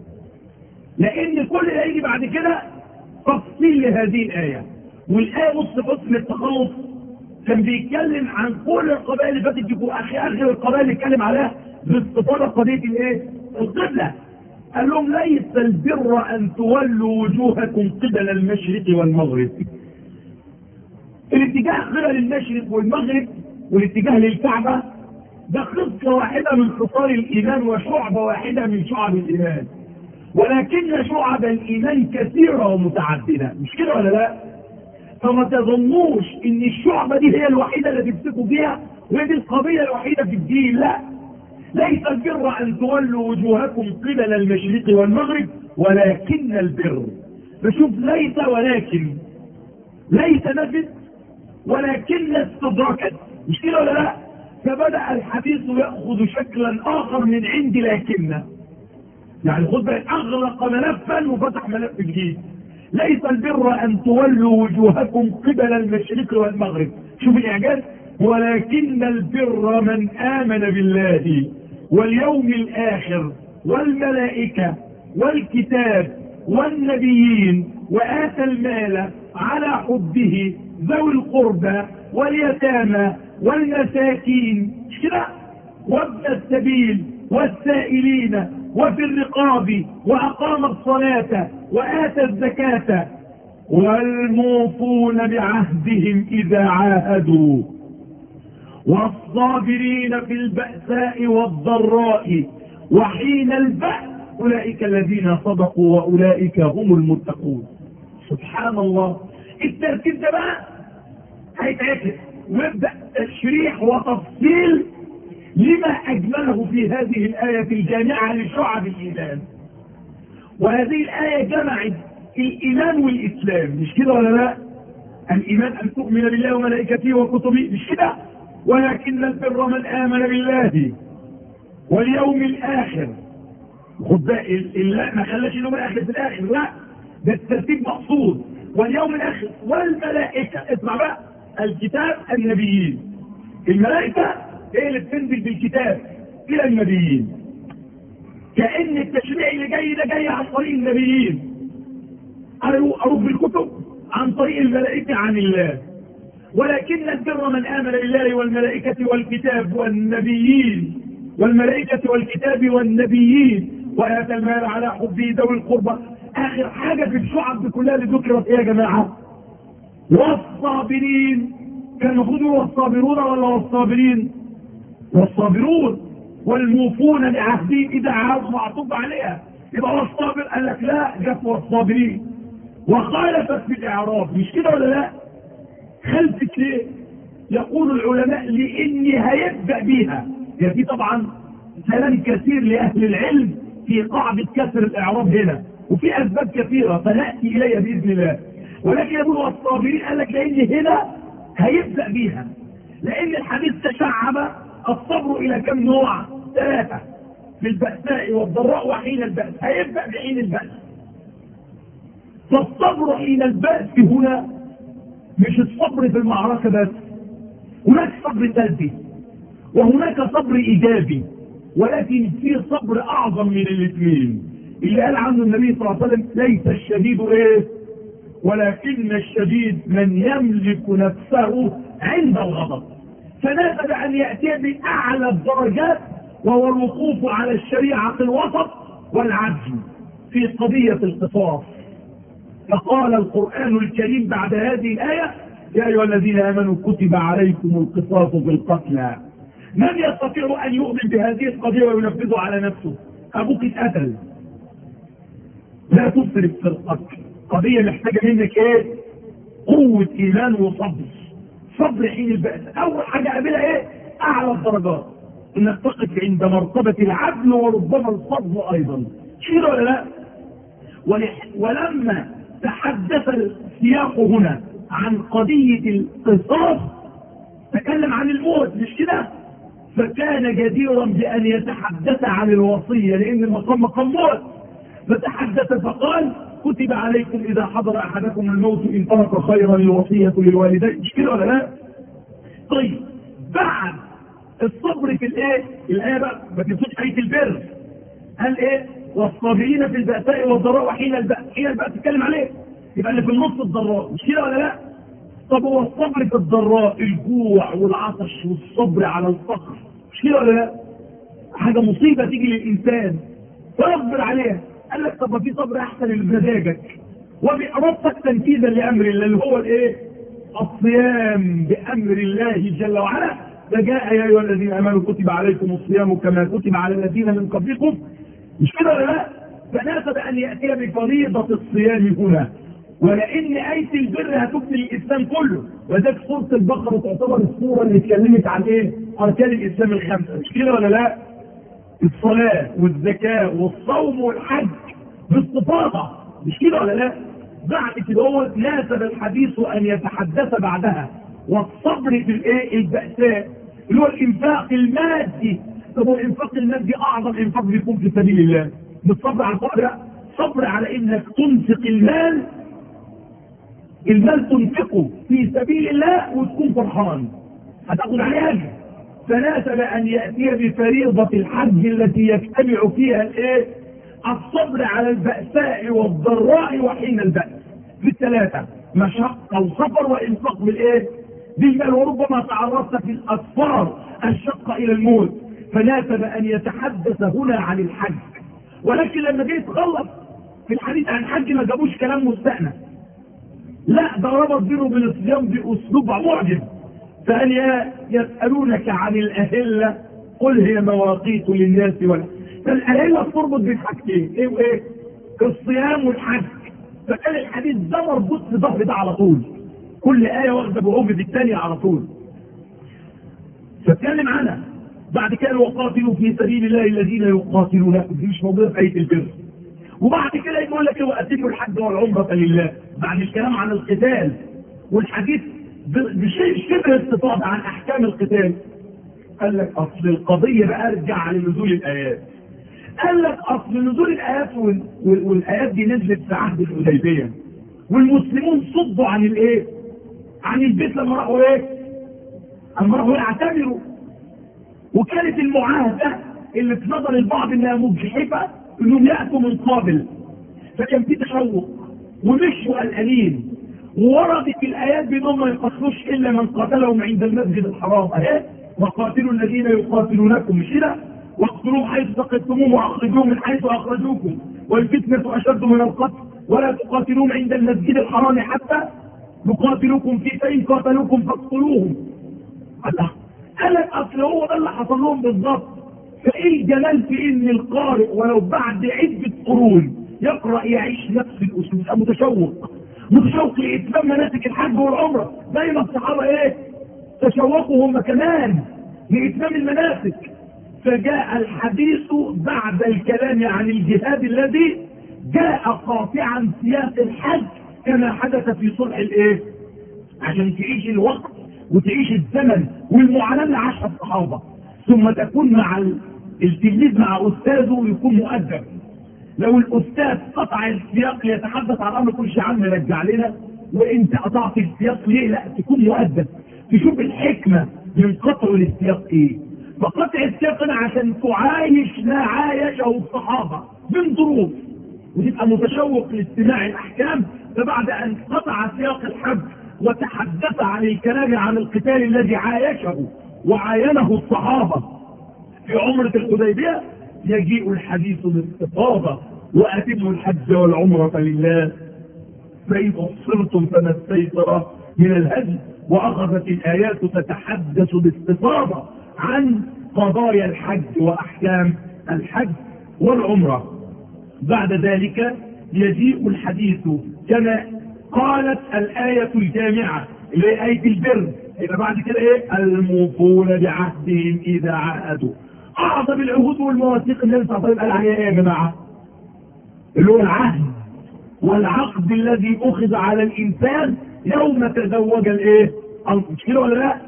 لأن كل اللي هيجي بعد كده تفصيل لهذه الآية. والآية نص حسن التخلص كان بيتكلم عن كل القبائل اللي فاتت دي، أخي آخر القبائل اللي اتكلم عليها باستفاضة قضية الإيه؟ القبلة. قال لهم ليس البر أن تولوا وجوهكم قبل المشرق والمغرب. الاتجاه قبل المشرق والمغرب والاتجاه للكعبة ده خصلة واحدة من خصال الإيمان وشعبة واحدة من شعب الإيمان، ولكن شعب الإيمان كثيرة ومتعددة. مش كده ولا لا؟ فما تظنوش ان الشعبة دي هي الوحيدة اللي تمسكوا فيها وهي دي القضية الوحيدة في الدين. لا، ليس البر أن تولوا وجوهكم قبل المشرق والمغرب ولكن البر. فشوف ليس ولكن، ليس نفس ولكن استدركت. مش كده ولا لا؟ فبدأ الحديث يأخذ شكلا آخر من عند لكن، يعني خد بالك أغلق ملفا وفتح ملف جديد. ليس البر أن تولوا وجوهكم قبل المشرق والمغرب. شوف الإعجاز، ولكن البر من آمن بالله واليوم الآخر والملائكة والكتاب والنبيين وآتى المال على حبه ذوي القربى واليتامى والمساكين كده وابن السبيل والسائلين وفي الرقاب وأقام الصلاة وآتى الزكاة والموفون بعهدهم إذا عاهدوا والصابرين في البأساء والضراء وحين البأس أولئك الذين صدقوا وأولئك هم المتقون. سبحان الله. الترتيب ده بقى هيتعكس ويبدأ تشريح وتفصيل لما أجمله في هذه الآية الجامعة لشعب الإيمان. وهذه الآية جمعت الإيمان والإسلام، مش كده ولا لا؟ الإيمان أن تؤمن بالله وملائكته وكتبه، مش كده؟ ولكن البر من آمن بالله واليوم الآخر. خد بالك ما خلاش اليوم الآخر في الآخر، لا ده الترتيب مقصود. واليوم الآخر والملائكة، اسمع بقى، الكتاب النبيين. الملائكة هي اللي بتنزل بالكتاب إلى النبيين، كأن التشريع اللي جاي ده جاي عن طريق النبيين. أروح بالكتب عن طريق الملائكة عن الله. ولكن البر من آمن بالله والملائكة والكتاب والنبيين، والملائكة والكتاب والنبيين وآتى المال على حبه ذوي القربى. آخر حاجة في الشعب دي كلها اللي ذكرت إيه يا جماعة؟ والصابرين. كان المفروض والصابرون ولا والصابرين؟ والصابرون. والموفون بعهدهم إذا عهدوا معطوف عليها، يبقى والصابر. قال لك لا، جت والصابرين وخالفت في الإعراب، مش كده ولا لا؟ خلفت ليه؟ يقول العلماء لإن هيبدأ بيها. يعني في طبعا كلام كثير لأهل العلم في قاعدة كسر الإعراب هنا، وفي أسباب كثيرة فنأتي إليها بإذن الله. ولكن يقول والصابرين قال لك لأن هنا هيبدأ بيها، لأن الحديث تشعب الصبر إلى كم نوع؟ ثلاثة، في البأساء والضراء وحين البأس. هيبدأ بحين البأس. فالصبر حين البأس هنا مش الصبر في المعركة بس، هناك صبر سلبي وهناك صبر إيجابي، ولكن في صبر أعظم من الاثنين اللي قال عنه النبي صلى الله عليه وسلم: ليس الشديد إيه؟ ولكن الشديد من يملك نفسه عند الغضب. فناسب أن يأتي بأعلى الدرجات، وهو الوقوف على الشريعة الوسط والعدل في قضية القصاص. فقال القرآن الكريم بعد هذه الآية: يا أيها الذين آمنوا كتب عليكم القصاص في القتلى. من يستطيع أن يؤمن بهذه القضية وينفذها على نفسه؟ أبوك اتقتل، لا تسرف في القتل. قضية محتاجة منك ايه؟ قوة إيمان وصبر. صبر حين البأس. أول حاجة قابلها ايه؟ أعلى الدرجات، إنك تقف عند مرتبة العدل وربما الصبر أيضا. كده ولا لا؟ ولما تحدث السياق هنا عن قضية القصاص تكلم عن الموت، مش كده؟ فكان جديرا بأن يتحدث عن الوصية، لأن المقام مقام موت. فتحدث فقال: كتب عليكم إذا حضر أحدكم الموت إن ترك خيرا الوصية للوالدين. مش كده ولا لا؟ طيب، بعد الصبر في الايه؟ الآية بقى ما تنسوش آية البر. قال ايه؟ والصابرين في البأساء والضراء وحين البأس. حين البأس تتكلم عليه، يبقى اللي في النص الضراء، مش كده ولا لا؟ طب هو الصبر في الضراء الجوع والعطش والصبر على الفقر، مش كده ولا لا؟ حاجة مصيبة تيجي للإنسان فيصبر عليها. قال لك طب في صبر أحسن لمزاجك وبإرادتك تنفيذا لأمر الله، اللي هو الايه؟ الصيام بأمر الله جل وعلا. فجاء: يا أيها الذين آمنوا كتب عليكم الصيام كما كتب على الذين من قبلكم. مش كده ولا لا؟ فناسب أن يأتي بفريضة الصيام هنا، ولأن آية البر هتبني الإسلام كله. وذلك سورة البقرة تعتبر السورة اللي اتكلمت عن ايه؟ أركان الإسلام الخمسة، مش كده ولا لا؟ الصلاة والزكاة والصوم والحج باستفاضة، مش كده ولا لا؟ بعد كده هو ناسب الحديث أن يتحدث بعدها والصبر في الايه؟ البأساء، اللي هو الإنفاق المادي. طب هو الإنفاق المادي أعظم إنفاق بيكون في سبيل الله. بالصبر على الصبر، صبر على إنك تنفق المال، المال تنفقه في سبيل الله وتكون فرحان، هتاخد عليه أجر. فناسب أن يأتي بفريضة الحج التي يجتمع فيها الايه؟ الصبر على البأساء والضراء وحين البأس، بالثلاثة: مشقة وسفر وإنفاق بالايه؟ بالمال. وربما تعرضت في الأسفار الشقة إلى الموت، فناسب أن يتحدث هنا عن الحج. ولكن لما جه يتخلص في الحديث عن الحج ما جابوش كلام مستأنف، لا ده ربط بينه وبين الصيام بأسلوب معجز. فقال يا يسألونك عن الأهلة قل هي مواقيت للناس ولا فالأهلة تربط بين حاجتين ايه وايه؟ الصيام والحج. فقال الحديث ده مربوط في ظهر ده على طول، كل آية واخدة بعوجة الثانية على طول. فاتكلم عنها بعد كده وقاتلوا في سبيل الله الذين يقاتلونكم، دي مش موجودة في آية البر. وبعد كده يقول لك وأتموا الحج والعمرة لله بعد الكلام عن القتال والحديث بشيء شبه استفاضة عن أحكام القتال. قال لك أصل القضية بقى ارجع لنزول الآيات. قال لك أصل نزول الآيات وال... وال... والآيات دي نزلت في عهد الحديبية، والمسلمون صدوا عن الإيه؟ عن البيت لما راحوا إيه؟ لما راحوا يعتبروا. وكانت المعاهدة اللي في نظر البعض إنها مجحفة إنهم يأتوا من قابل، فكان في تشوق ومشوا قلقانين، ووردت الآيات بأنهم ما يقتلوش إلا من قاتلهم عند المسجد الحرام. أهي وقاتلوا الذين يقاتلونكم مش كده؟ واقتلوهم حيث ثقفتموهم واخرجوهم من حيث اخرجوكم والفتنه اشد من القتل ولا تقاتلوهم عند المسجد الحرام حتى يقاتلوكم فيه فان قاتلوكم فاقتلوهم. الله قال لك اصل هو ده اللي حصل لهم بالظبط. فايه الجمال في ان القارئ ولو بعد عده قرون يقرا يعيش نفس الاسلوب، متشوق متشوق لاتمام مناسك الحج والعمره زي ما الصحابه ايه تشوقوا هم كمان لاتمام المناسك. فجاء الحديث بعد الكلام عن الجهاد الذي جاء قاطعا سياق الحج كما حدث في صلح الايه؟ عشان تعيش الوقت وتعيش الزمن والمعاناه اللي عاشها الصحابه، ثم تكون مع التلميذ مع استاذه يكون مؤدب. لو الاستاذ قطع السياق ليتحدث عن امر كل شيء عام رجع لنا، وانت قطعت السياق ليه؟ لا تكون مؤدب، تشوف الحكمه من قطع السياق ايه. فقطع السياق عشان تعايش ما عايشه الصحابه من ظروف وتبقى متشوق لاستماع الاحكام. فبعد ان قطع سياق الحج وتحدث عن الكلام عن القتال الذي عايشه وعاينه الصحابه في عمره الحديبيه، يجيء الحديث باستفاضه واتموا الحج والعمره لله فان احصرتم فما استيسر من الهدي. واخذت الايات تتحدث باستفاضه عن قضايا الحج واحكام الحج والعمره. بعد ذلك يجيء الحديث كما قالت الايه الجامعه اللي هي ايه البر. يبقى بعد كده ايه؟ الموفون بعهدهم اذا عاهدوا. اعظم العهود والمواثيق النبي صلى الله عليه وسلم قال عليها ايه يا جماعه؟ اللي هو العهد والعقد الذي اخذ على الانسان يوم تزوج الايه؟ مش كده ولا لا؟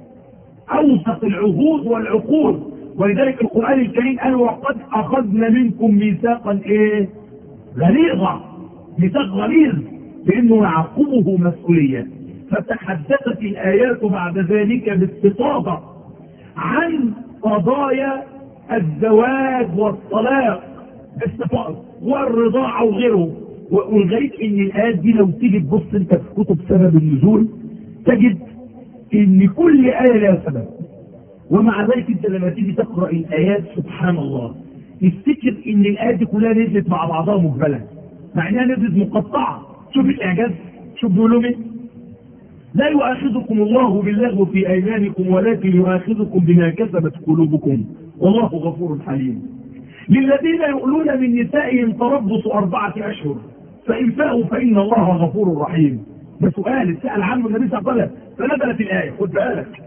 اوسط العهود والعقود. ولذلك القرآن الكريم قال وقد اخذنا منكم ميثاقا ايه؟ غليظا، ميثاق غليظ لانه يعقبه مسؤولية. فتحدثت الايات بعد ذلك باستفاضة عن قضايا الزواج والطلاق باستفاضة والرضاعة وغيره. والغريب ان الايات دي لو تيجي تبص انت في كتب سبب النزول تجد ان كل آية لها سبب. ومع ذلك انت لما تيجي تقرأ الآيات سبحان الله تفتكر ان الآيات دي كلها نزلت مع بعضها مجملة مع انها نزلت مقطعة. شوف الاعجاز، شوف بيقولوا ايه؟ لا يؤاخذكم الله باللغو في ايمانكم ولكن يؤاخذكم بما كسبت قلوبكم والله غفور حليم. للذين يؤلون من نسائهم تربص أربعة أشهر فإن فاءوا فإن الله غفور رحيم. ده سؤال سأل عنه النبي صلى الله عليه وسلم فنزلت الآية، خد بالك.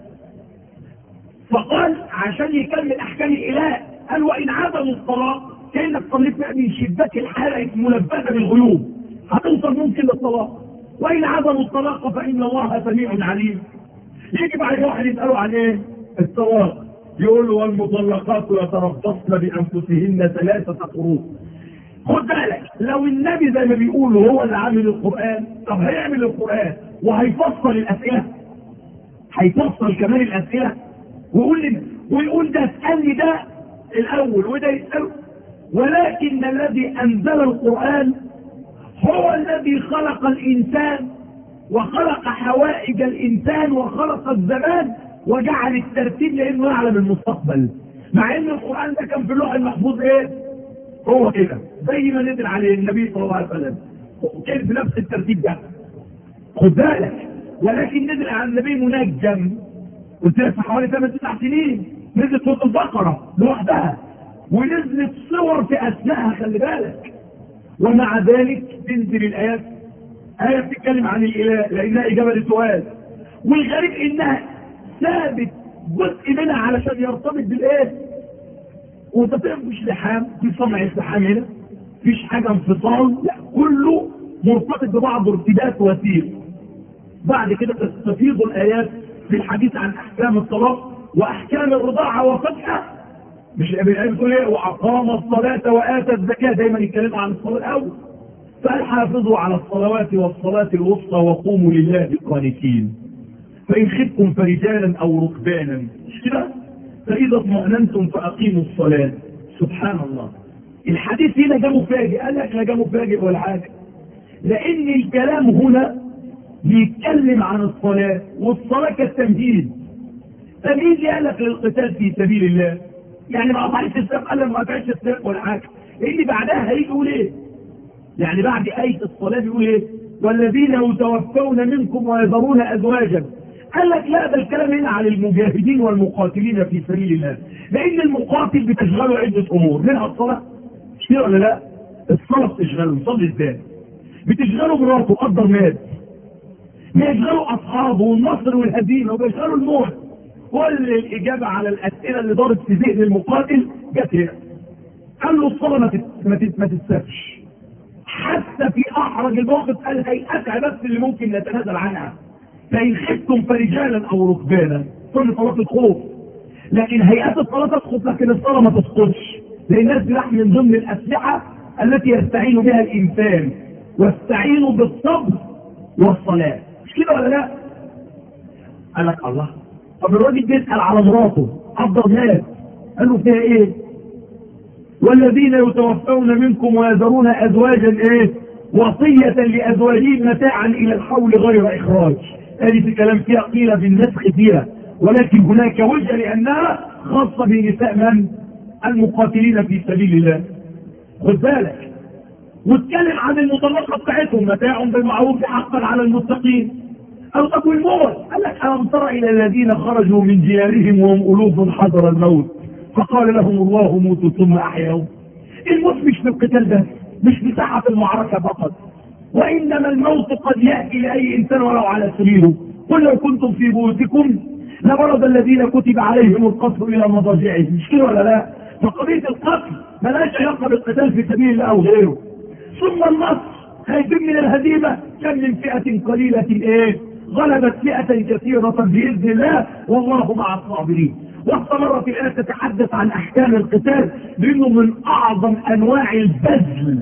فقال عشان يكمل أحكام الإله قال وإن عدموا الطلاق كأنك طلقت من شباك الحالة ملبسة بالغيوب هتوصل ممكن للطلاق. وإن عدموا الطلاق فإن الله سميع عليم. يجي بعد واحد يسأله عن إيه؟ الطلاق، يقول له والمطلقات يتربصن بأنفسهن ثلاثة قروء. خد بالك لو النبي زي ما بيقولوا هو اللي عامل القرآن، طب هيعمل القرآن وهيفصل الأسئلة، هيفصل كمان الأسئلة ويقول لي ويقول ده اسألني ده الأول وده يسأله. ولكن الذي أنزل القرآن هو الذي خلق الإنسان وخلق حوائج الإنسان وخلق الزمان وجعل الترتيب لأنه يعلم المستقبل. مع أن القرآن ده كان في اللوح المحفوظ إيه؟ هو كده زي ما نزل عليه النبي صلى الله عليه وسلم كان بنفس الترتيب ده، خد بالك. ولكن نزل على النبي منجم قلت لك في حوالي ثمان تسع سنين نزلت سورة البقرة لوحدها، ونزلت صور في أثناءها خلي بالك. ومع ذلك تنزل الآيات، آية بتتكلم عن الإله لأنها إجابة للسؤال، والغريب إنها ثابت جزء منها علشان يرتبط بالإيه؟ وأنت تعرف مش لحام في صنع الزحام هنا، مفيش حاجة انفصال، لا كله مرتبط ببعض ارتباط وثيق. بعد كده تستفيض الآيات في الحديث عن أحكام الطلاق وأحكام الرضاعة وفتحة. مش الآية بتقول إيه؟ وأقام الصلاة وآتى الزكاة، دايما يتكلم عن الصلاة الأول. فحافظوا على الصلوات والصلاة الوسطى وقوموا لله قانتين. فإن خفتم فرجالا أو ركبانا، مش كده؟ فإذا اطمأننتم فأقيموا الصلاة. سبحان الله. الحديث هنا جاء مفاجئ، قال لك لا جاء مفاجئ ولا حاجة، لأن الكلام هنا بيتكلم عن الصلاة، والصلاة كالتمهيد. تمهيد قال لك للقتال في سبيل الله، يعني ما قطعش السبب، قال لك ما قطعش السبب ولا حاجة، لأن بعدها هيقول إيه؟ يعني بعد آية الصلاة بيقول إيه؟ والذين يتوفون منكم ويذرون أزواجا. قال لك لا، ده الكلام هنا عن المجاهدين والمقاتلين في سبيل الله، لأن المقاتل بتشغله عدة أمور، منها الصلاة، مش كده ولا لا؟ الصلاة بتشغله، يصلي إزاي؟ بتشغله مراته، قدر مات، بيشغلوا أصحابه والنصر والهزيمة، وبيشغلوا الموت. كل الإجابة على الأسئلة اللي دارت في ذهن المقاتل جت هنا. قال له الصلاة ما تتسابش، حتى في أحرج الموقف قال هيئتها بس اللي ممكن نتنازل عنها. فإن خفتم فرجالا أو ركبانا، كل صلاة الخوف، لكن هيئات الصلاة تسقط، لكن الصلاة ما تسقطش، لأن السلاح من ضمن الأسلحة التي يستعين بها الإنسان، واستعينوا بالصبر والصلاة، مش كده ولا لا؟ قال لك الله، طب الراجل بيسأل على مراته أفضل ناس، قال له فيها إيه؟ والذين يتوفون منكم ويذرون أزواجا إيه؟ وصية لأزواجهم متاعا إلى الحول غير إخراج. هذه في كلام فيها قيل بالنسخ فيها، ولكن هناك وجه لأنها خاصة بنساء من؟ المقاتلين في سبيل الله. خد بالك، واتكلم عن المطلقة بتاعتهم متاع بالمعروف حقا على المتقين. أو طب والموت، قال لك ألم تر إلى الذين خرجوا من ديارهم وهم ألوف حذر الموت فقال لهم الله موتوا ثم أحياهم. الموت مش في القتال ده، مش في ساحة المعركة فقط، وإنما الموت قد يأتي لأي إنسان ولو على سريره. قل لو كنتم في بيوتكم لبرز الذين كتب عليهم القتل إلى مضاجعهم، مش كده ولا لا؟ فقضية القتل ملاش علاقة بالقتال في سبيل الله أو غيره. ثم النصر خايفين من الهزيمة، كم من فئة قليلة إيه؟ غلبت فئة كثيرة بإذن الله والله مع الصابرين. واستمرت الآية تتحدث عن أحكام القتال بأنه من أعظم أنواع البذل،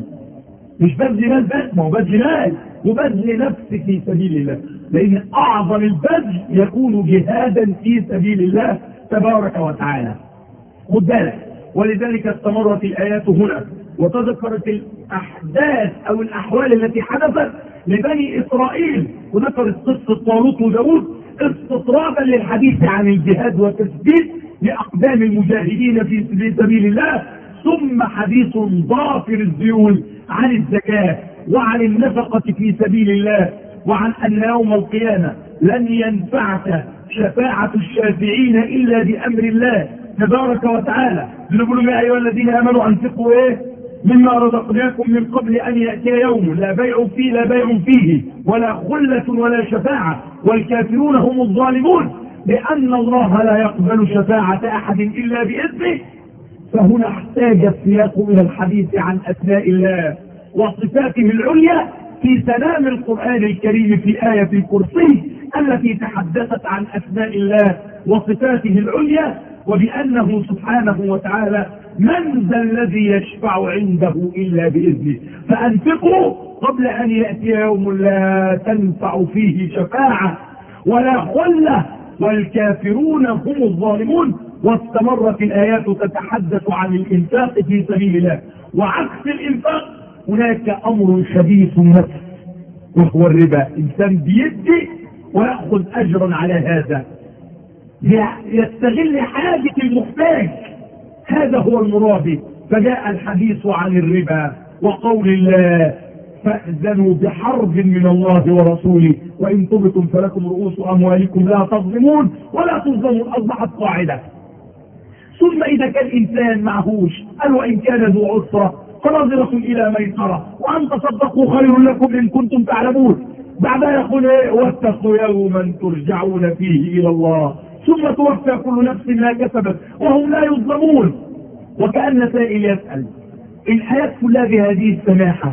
مش بذل مال بس، ما هو بذل مال وبذل نفس في سبيل الله، لأن أعظم البذل يكون جهادا في سبيل الله تبارك وتعالى. خد بالك، ولذلك استمرت الآيات هنا وتذكرت الأحداث أو الأحوال التي حدثت لبني إسرائيل، وذكرت قصة طالوت وداود استطرابا للحديث عن الجهاد وتثبيت لأقدام المجاهدين في سبيل الله، ثم حديث ضافر الذيول عن الزكاة وعن النفقة في سبيل الله، وعن أن يوم القيامة لن ينفعك شفاعة الشافعين إلا بأمر الله تبارك وتعالى. نقول يا أيها الذين آمنوا أنفقوا إيه مما رزقناكم من قبل أن يأتي يوم لا بيع فيه لا بيع فيه ولا خلة ولا شفاعة والكافرون هم الظالمون، لأن الله لا يقبل شفاعة أحد إلا بإذنه. فهنا احتاج السياق إلى الحديث عن أسماء الله وصفاته العليا في سلام القرآن الكريم في آية الكرسي التي تحدثت عن أسماء الله وصفاته العليا، وبأنه سبحانه وتعالى من ذا الذي يشفع عنده إلا بإذنه. فأنفقوا قبل أن يأتي يوم لا تنفع فيه شفاعة ولا خلة والكافرون هم الظالمون. واستمرت الآيات تتحدث عن الإنفاق في سبيل الله، وعكس الإنفاق هناك أمر خبيث النفس وهو الربا. إنسان بيدي ويأخذ أجرا على هذا، يستغل حاجة المحتاج، هذا هو المراد. فجاء الحديث عن الربا وقول الله فأذنوا بحرب من الله ورسوله وإن تبتم فلكم رؤوس أموالكم لا تظلمون ولا تظلمون، أصبحت قاعدة. ثم إذا كان إنسان معهوش قال وإن كان ذو عسرة فنظرة إلى ميسرة وأن تصدقوا خير لكم إن كنتم تعلمون. بعدها يقول إيه؟ واتقوا يوما ترجعون فيه إلى الله ثم توفى كل نفس ما كسبت وهم لا يظلمون. وكأن سائل يسأل الآيات كلها بهذه السماحة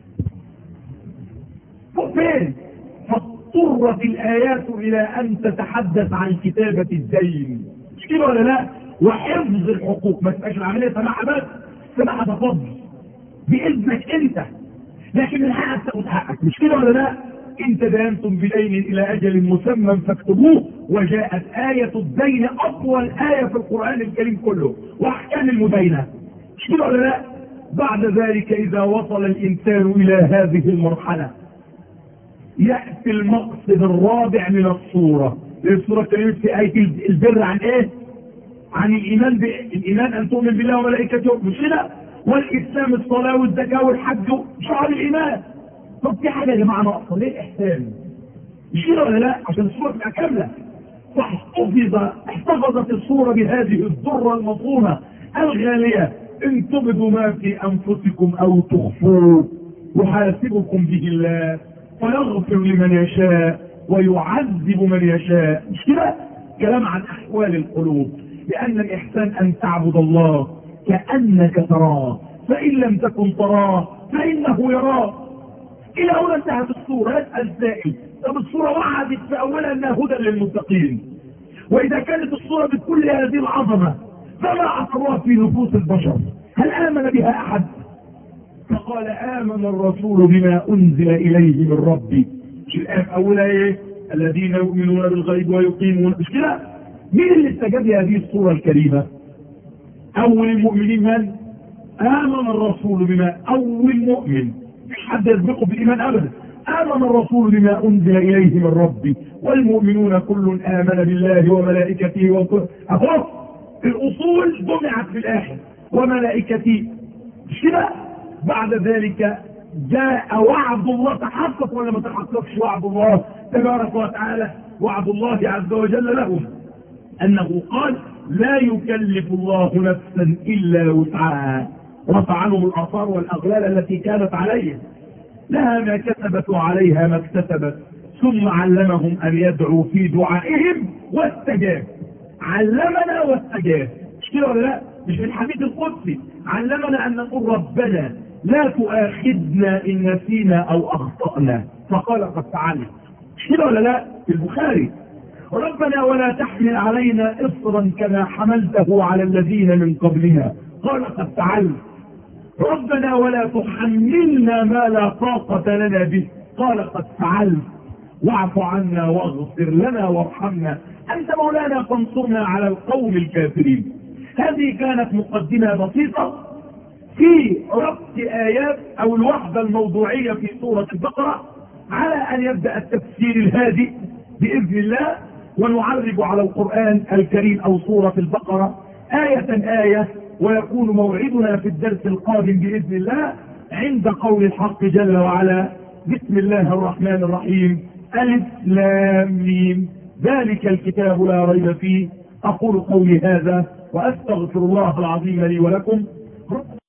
فين؟ فاضطرت الآيات إلى أن تتحدث عن كتابة الدين، مش كده ولا لا؟ وحفظ الحقوق. ما تبقاش العملية سماحة بس، سماحة تفضل بإذنك أنت، لكن من حقك تاخد حقك، مش كده ولا لا؟ إن تدانتم بدين إلى أجل مسمى فاكتبوه. وجاءت آية الدين أطول آية في القرآن الكريم كله، وأحكام المدينة، مش كده ولا لا؟ بعد ذلك إذا وصل الإنسان إلى هذه المرحلة يأتي المقصد الرابع من الصورة. الصورة كلمة في آية البر عن إيه؟ عن الإيمان ب... الإيمان أن تؤمن بالله وملائكته، مش كده؟ والإسلام الصلاة والزكاة والحج شعار الإيمان. طب في حاجة يا جماعة ناقصة، ليه الإحسان؟ مش كده ولا لا؟ عشان الصورة تبقى كاملة. فاحتفظ احتفظت الصورة بهذه الذرة المصونة الغالية. إن تبدوا ما في أنفسكم أو تخفوه يحاسبكم به الله ويغفر لمن يشاء ويعذب من يشاء. مش كده؟ كلام عن أحوال القلوب. لأن الإحسان أن تعبد الله كأنك تراه فإن لم تكن تراه فإنه يراك. إلى هنا انتهت الصورة. يسأل سائل طب الصورة وعدت في أولها أنها هدى للمتقين، وإذا كانت الصورة بكل هذه العظمة فما أثرها في نفوس البشر؟ هل آمن بها أحد؟ فقال آمن الرسول بما أنزل إليه من ربي. مش الآن أولها إيه؟ الذين يؤمنون بالغيب ويقيمون، مش كده؟ مين اللي استجاب لهذه الصورة الكريمة؟ أول المؤمنين من؟ آمن الرسول بما أول مؤمن، مش حد يسبقه بالإيمان أبدا. آمن الرسول بما أنزل إليه من ربي والمؤمنون كل آمن بالله وملائكته وكل أخوف. الأصول جمعت في الآخر وملائكته، مش كده؟ بعد ذلك جاء وعد الله. تحقق ولا ما تحققش وعد الله تبارك وتعالى؟ وعد الله عز وجل لهم أنه قال لا يكلف الله نفسا إلا وسعها. رفع عنهم الآثار والأغلال التي كانت عليهم، لها ما كسبت وعليها ما اكتسبت. ثم علمهم أن يدعوا في دعائهم واستجاب. علمنا واستجاب، مش كده ولا لا؟ مش في الحديث القدسي علمنا أن نقول ربنا لا تؤاخذنا إن نسينا أو أخطأنا فقال قد فعلت، مش كده ولا لا؟ في البخاري ربنا ولا تحمل علينا إصرا كما حملته على الذين من قبلنا قال قد فعلت. ربنا ولا تحملنا ما لا طاقة لنا به قال قد فعلت. واعف عنا واغفر لنا وارحمنا أنت مولانا فانصرنا على القوم الكافرين. هذه كانت مقدمة بسيطة في ربط آيات أو الوحدة الموضوعية في سورة البقرة، على أن يبدأ التفسير الهادئ بإذن الله، ونعرج على القرآن الكريم أو سورة البقرة آية آية. ويكون موعدنا في الدرس القادم بإذن الله عند قول الحق جل وعلا بسم الله الرحمن الرحيم ألف لام ميم ذلك الكتاب لا ريب فيه. أقول قولي هذا وأستغفر الله العظيم لي ولكم.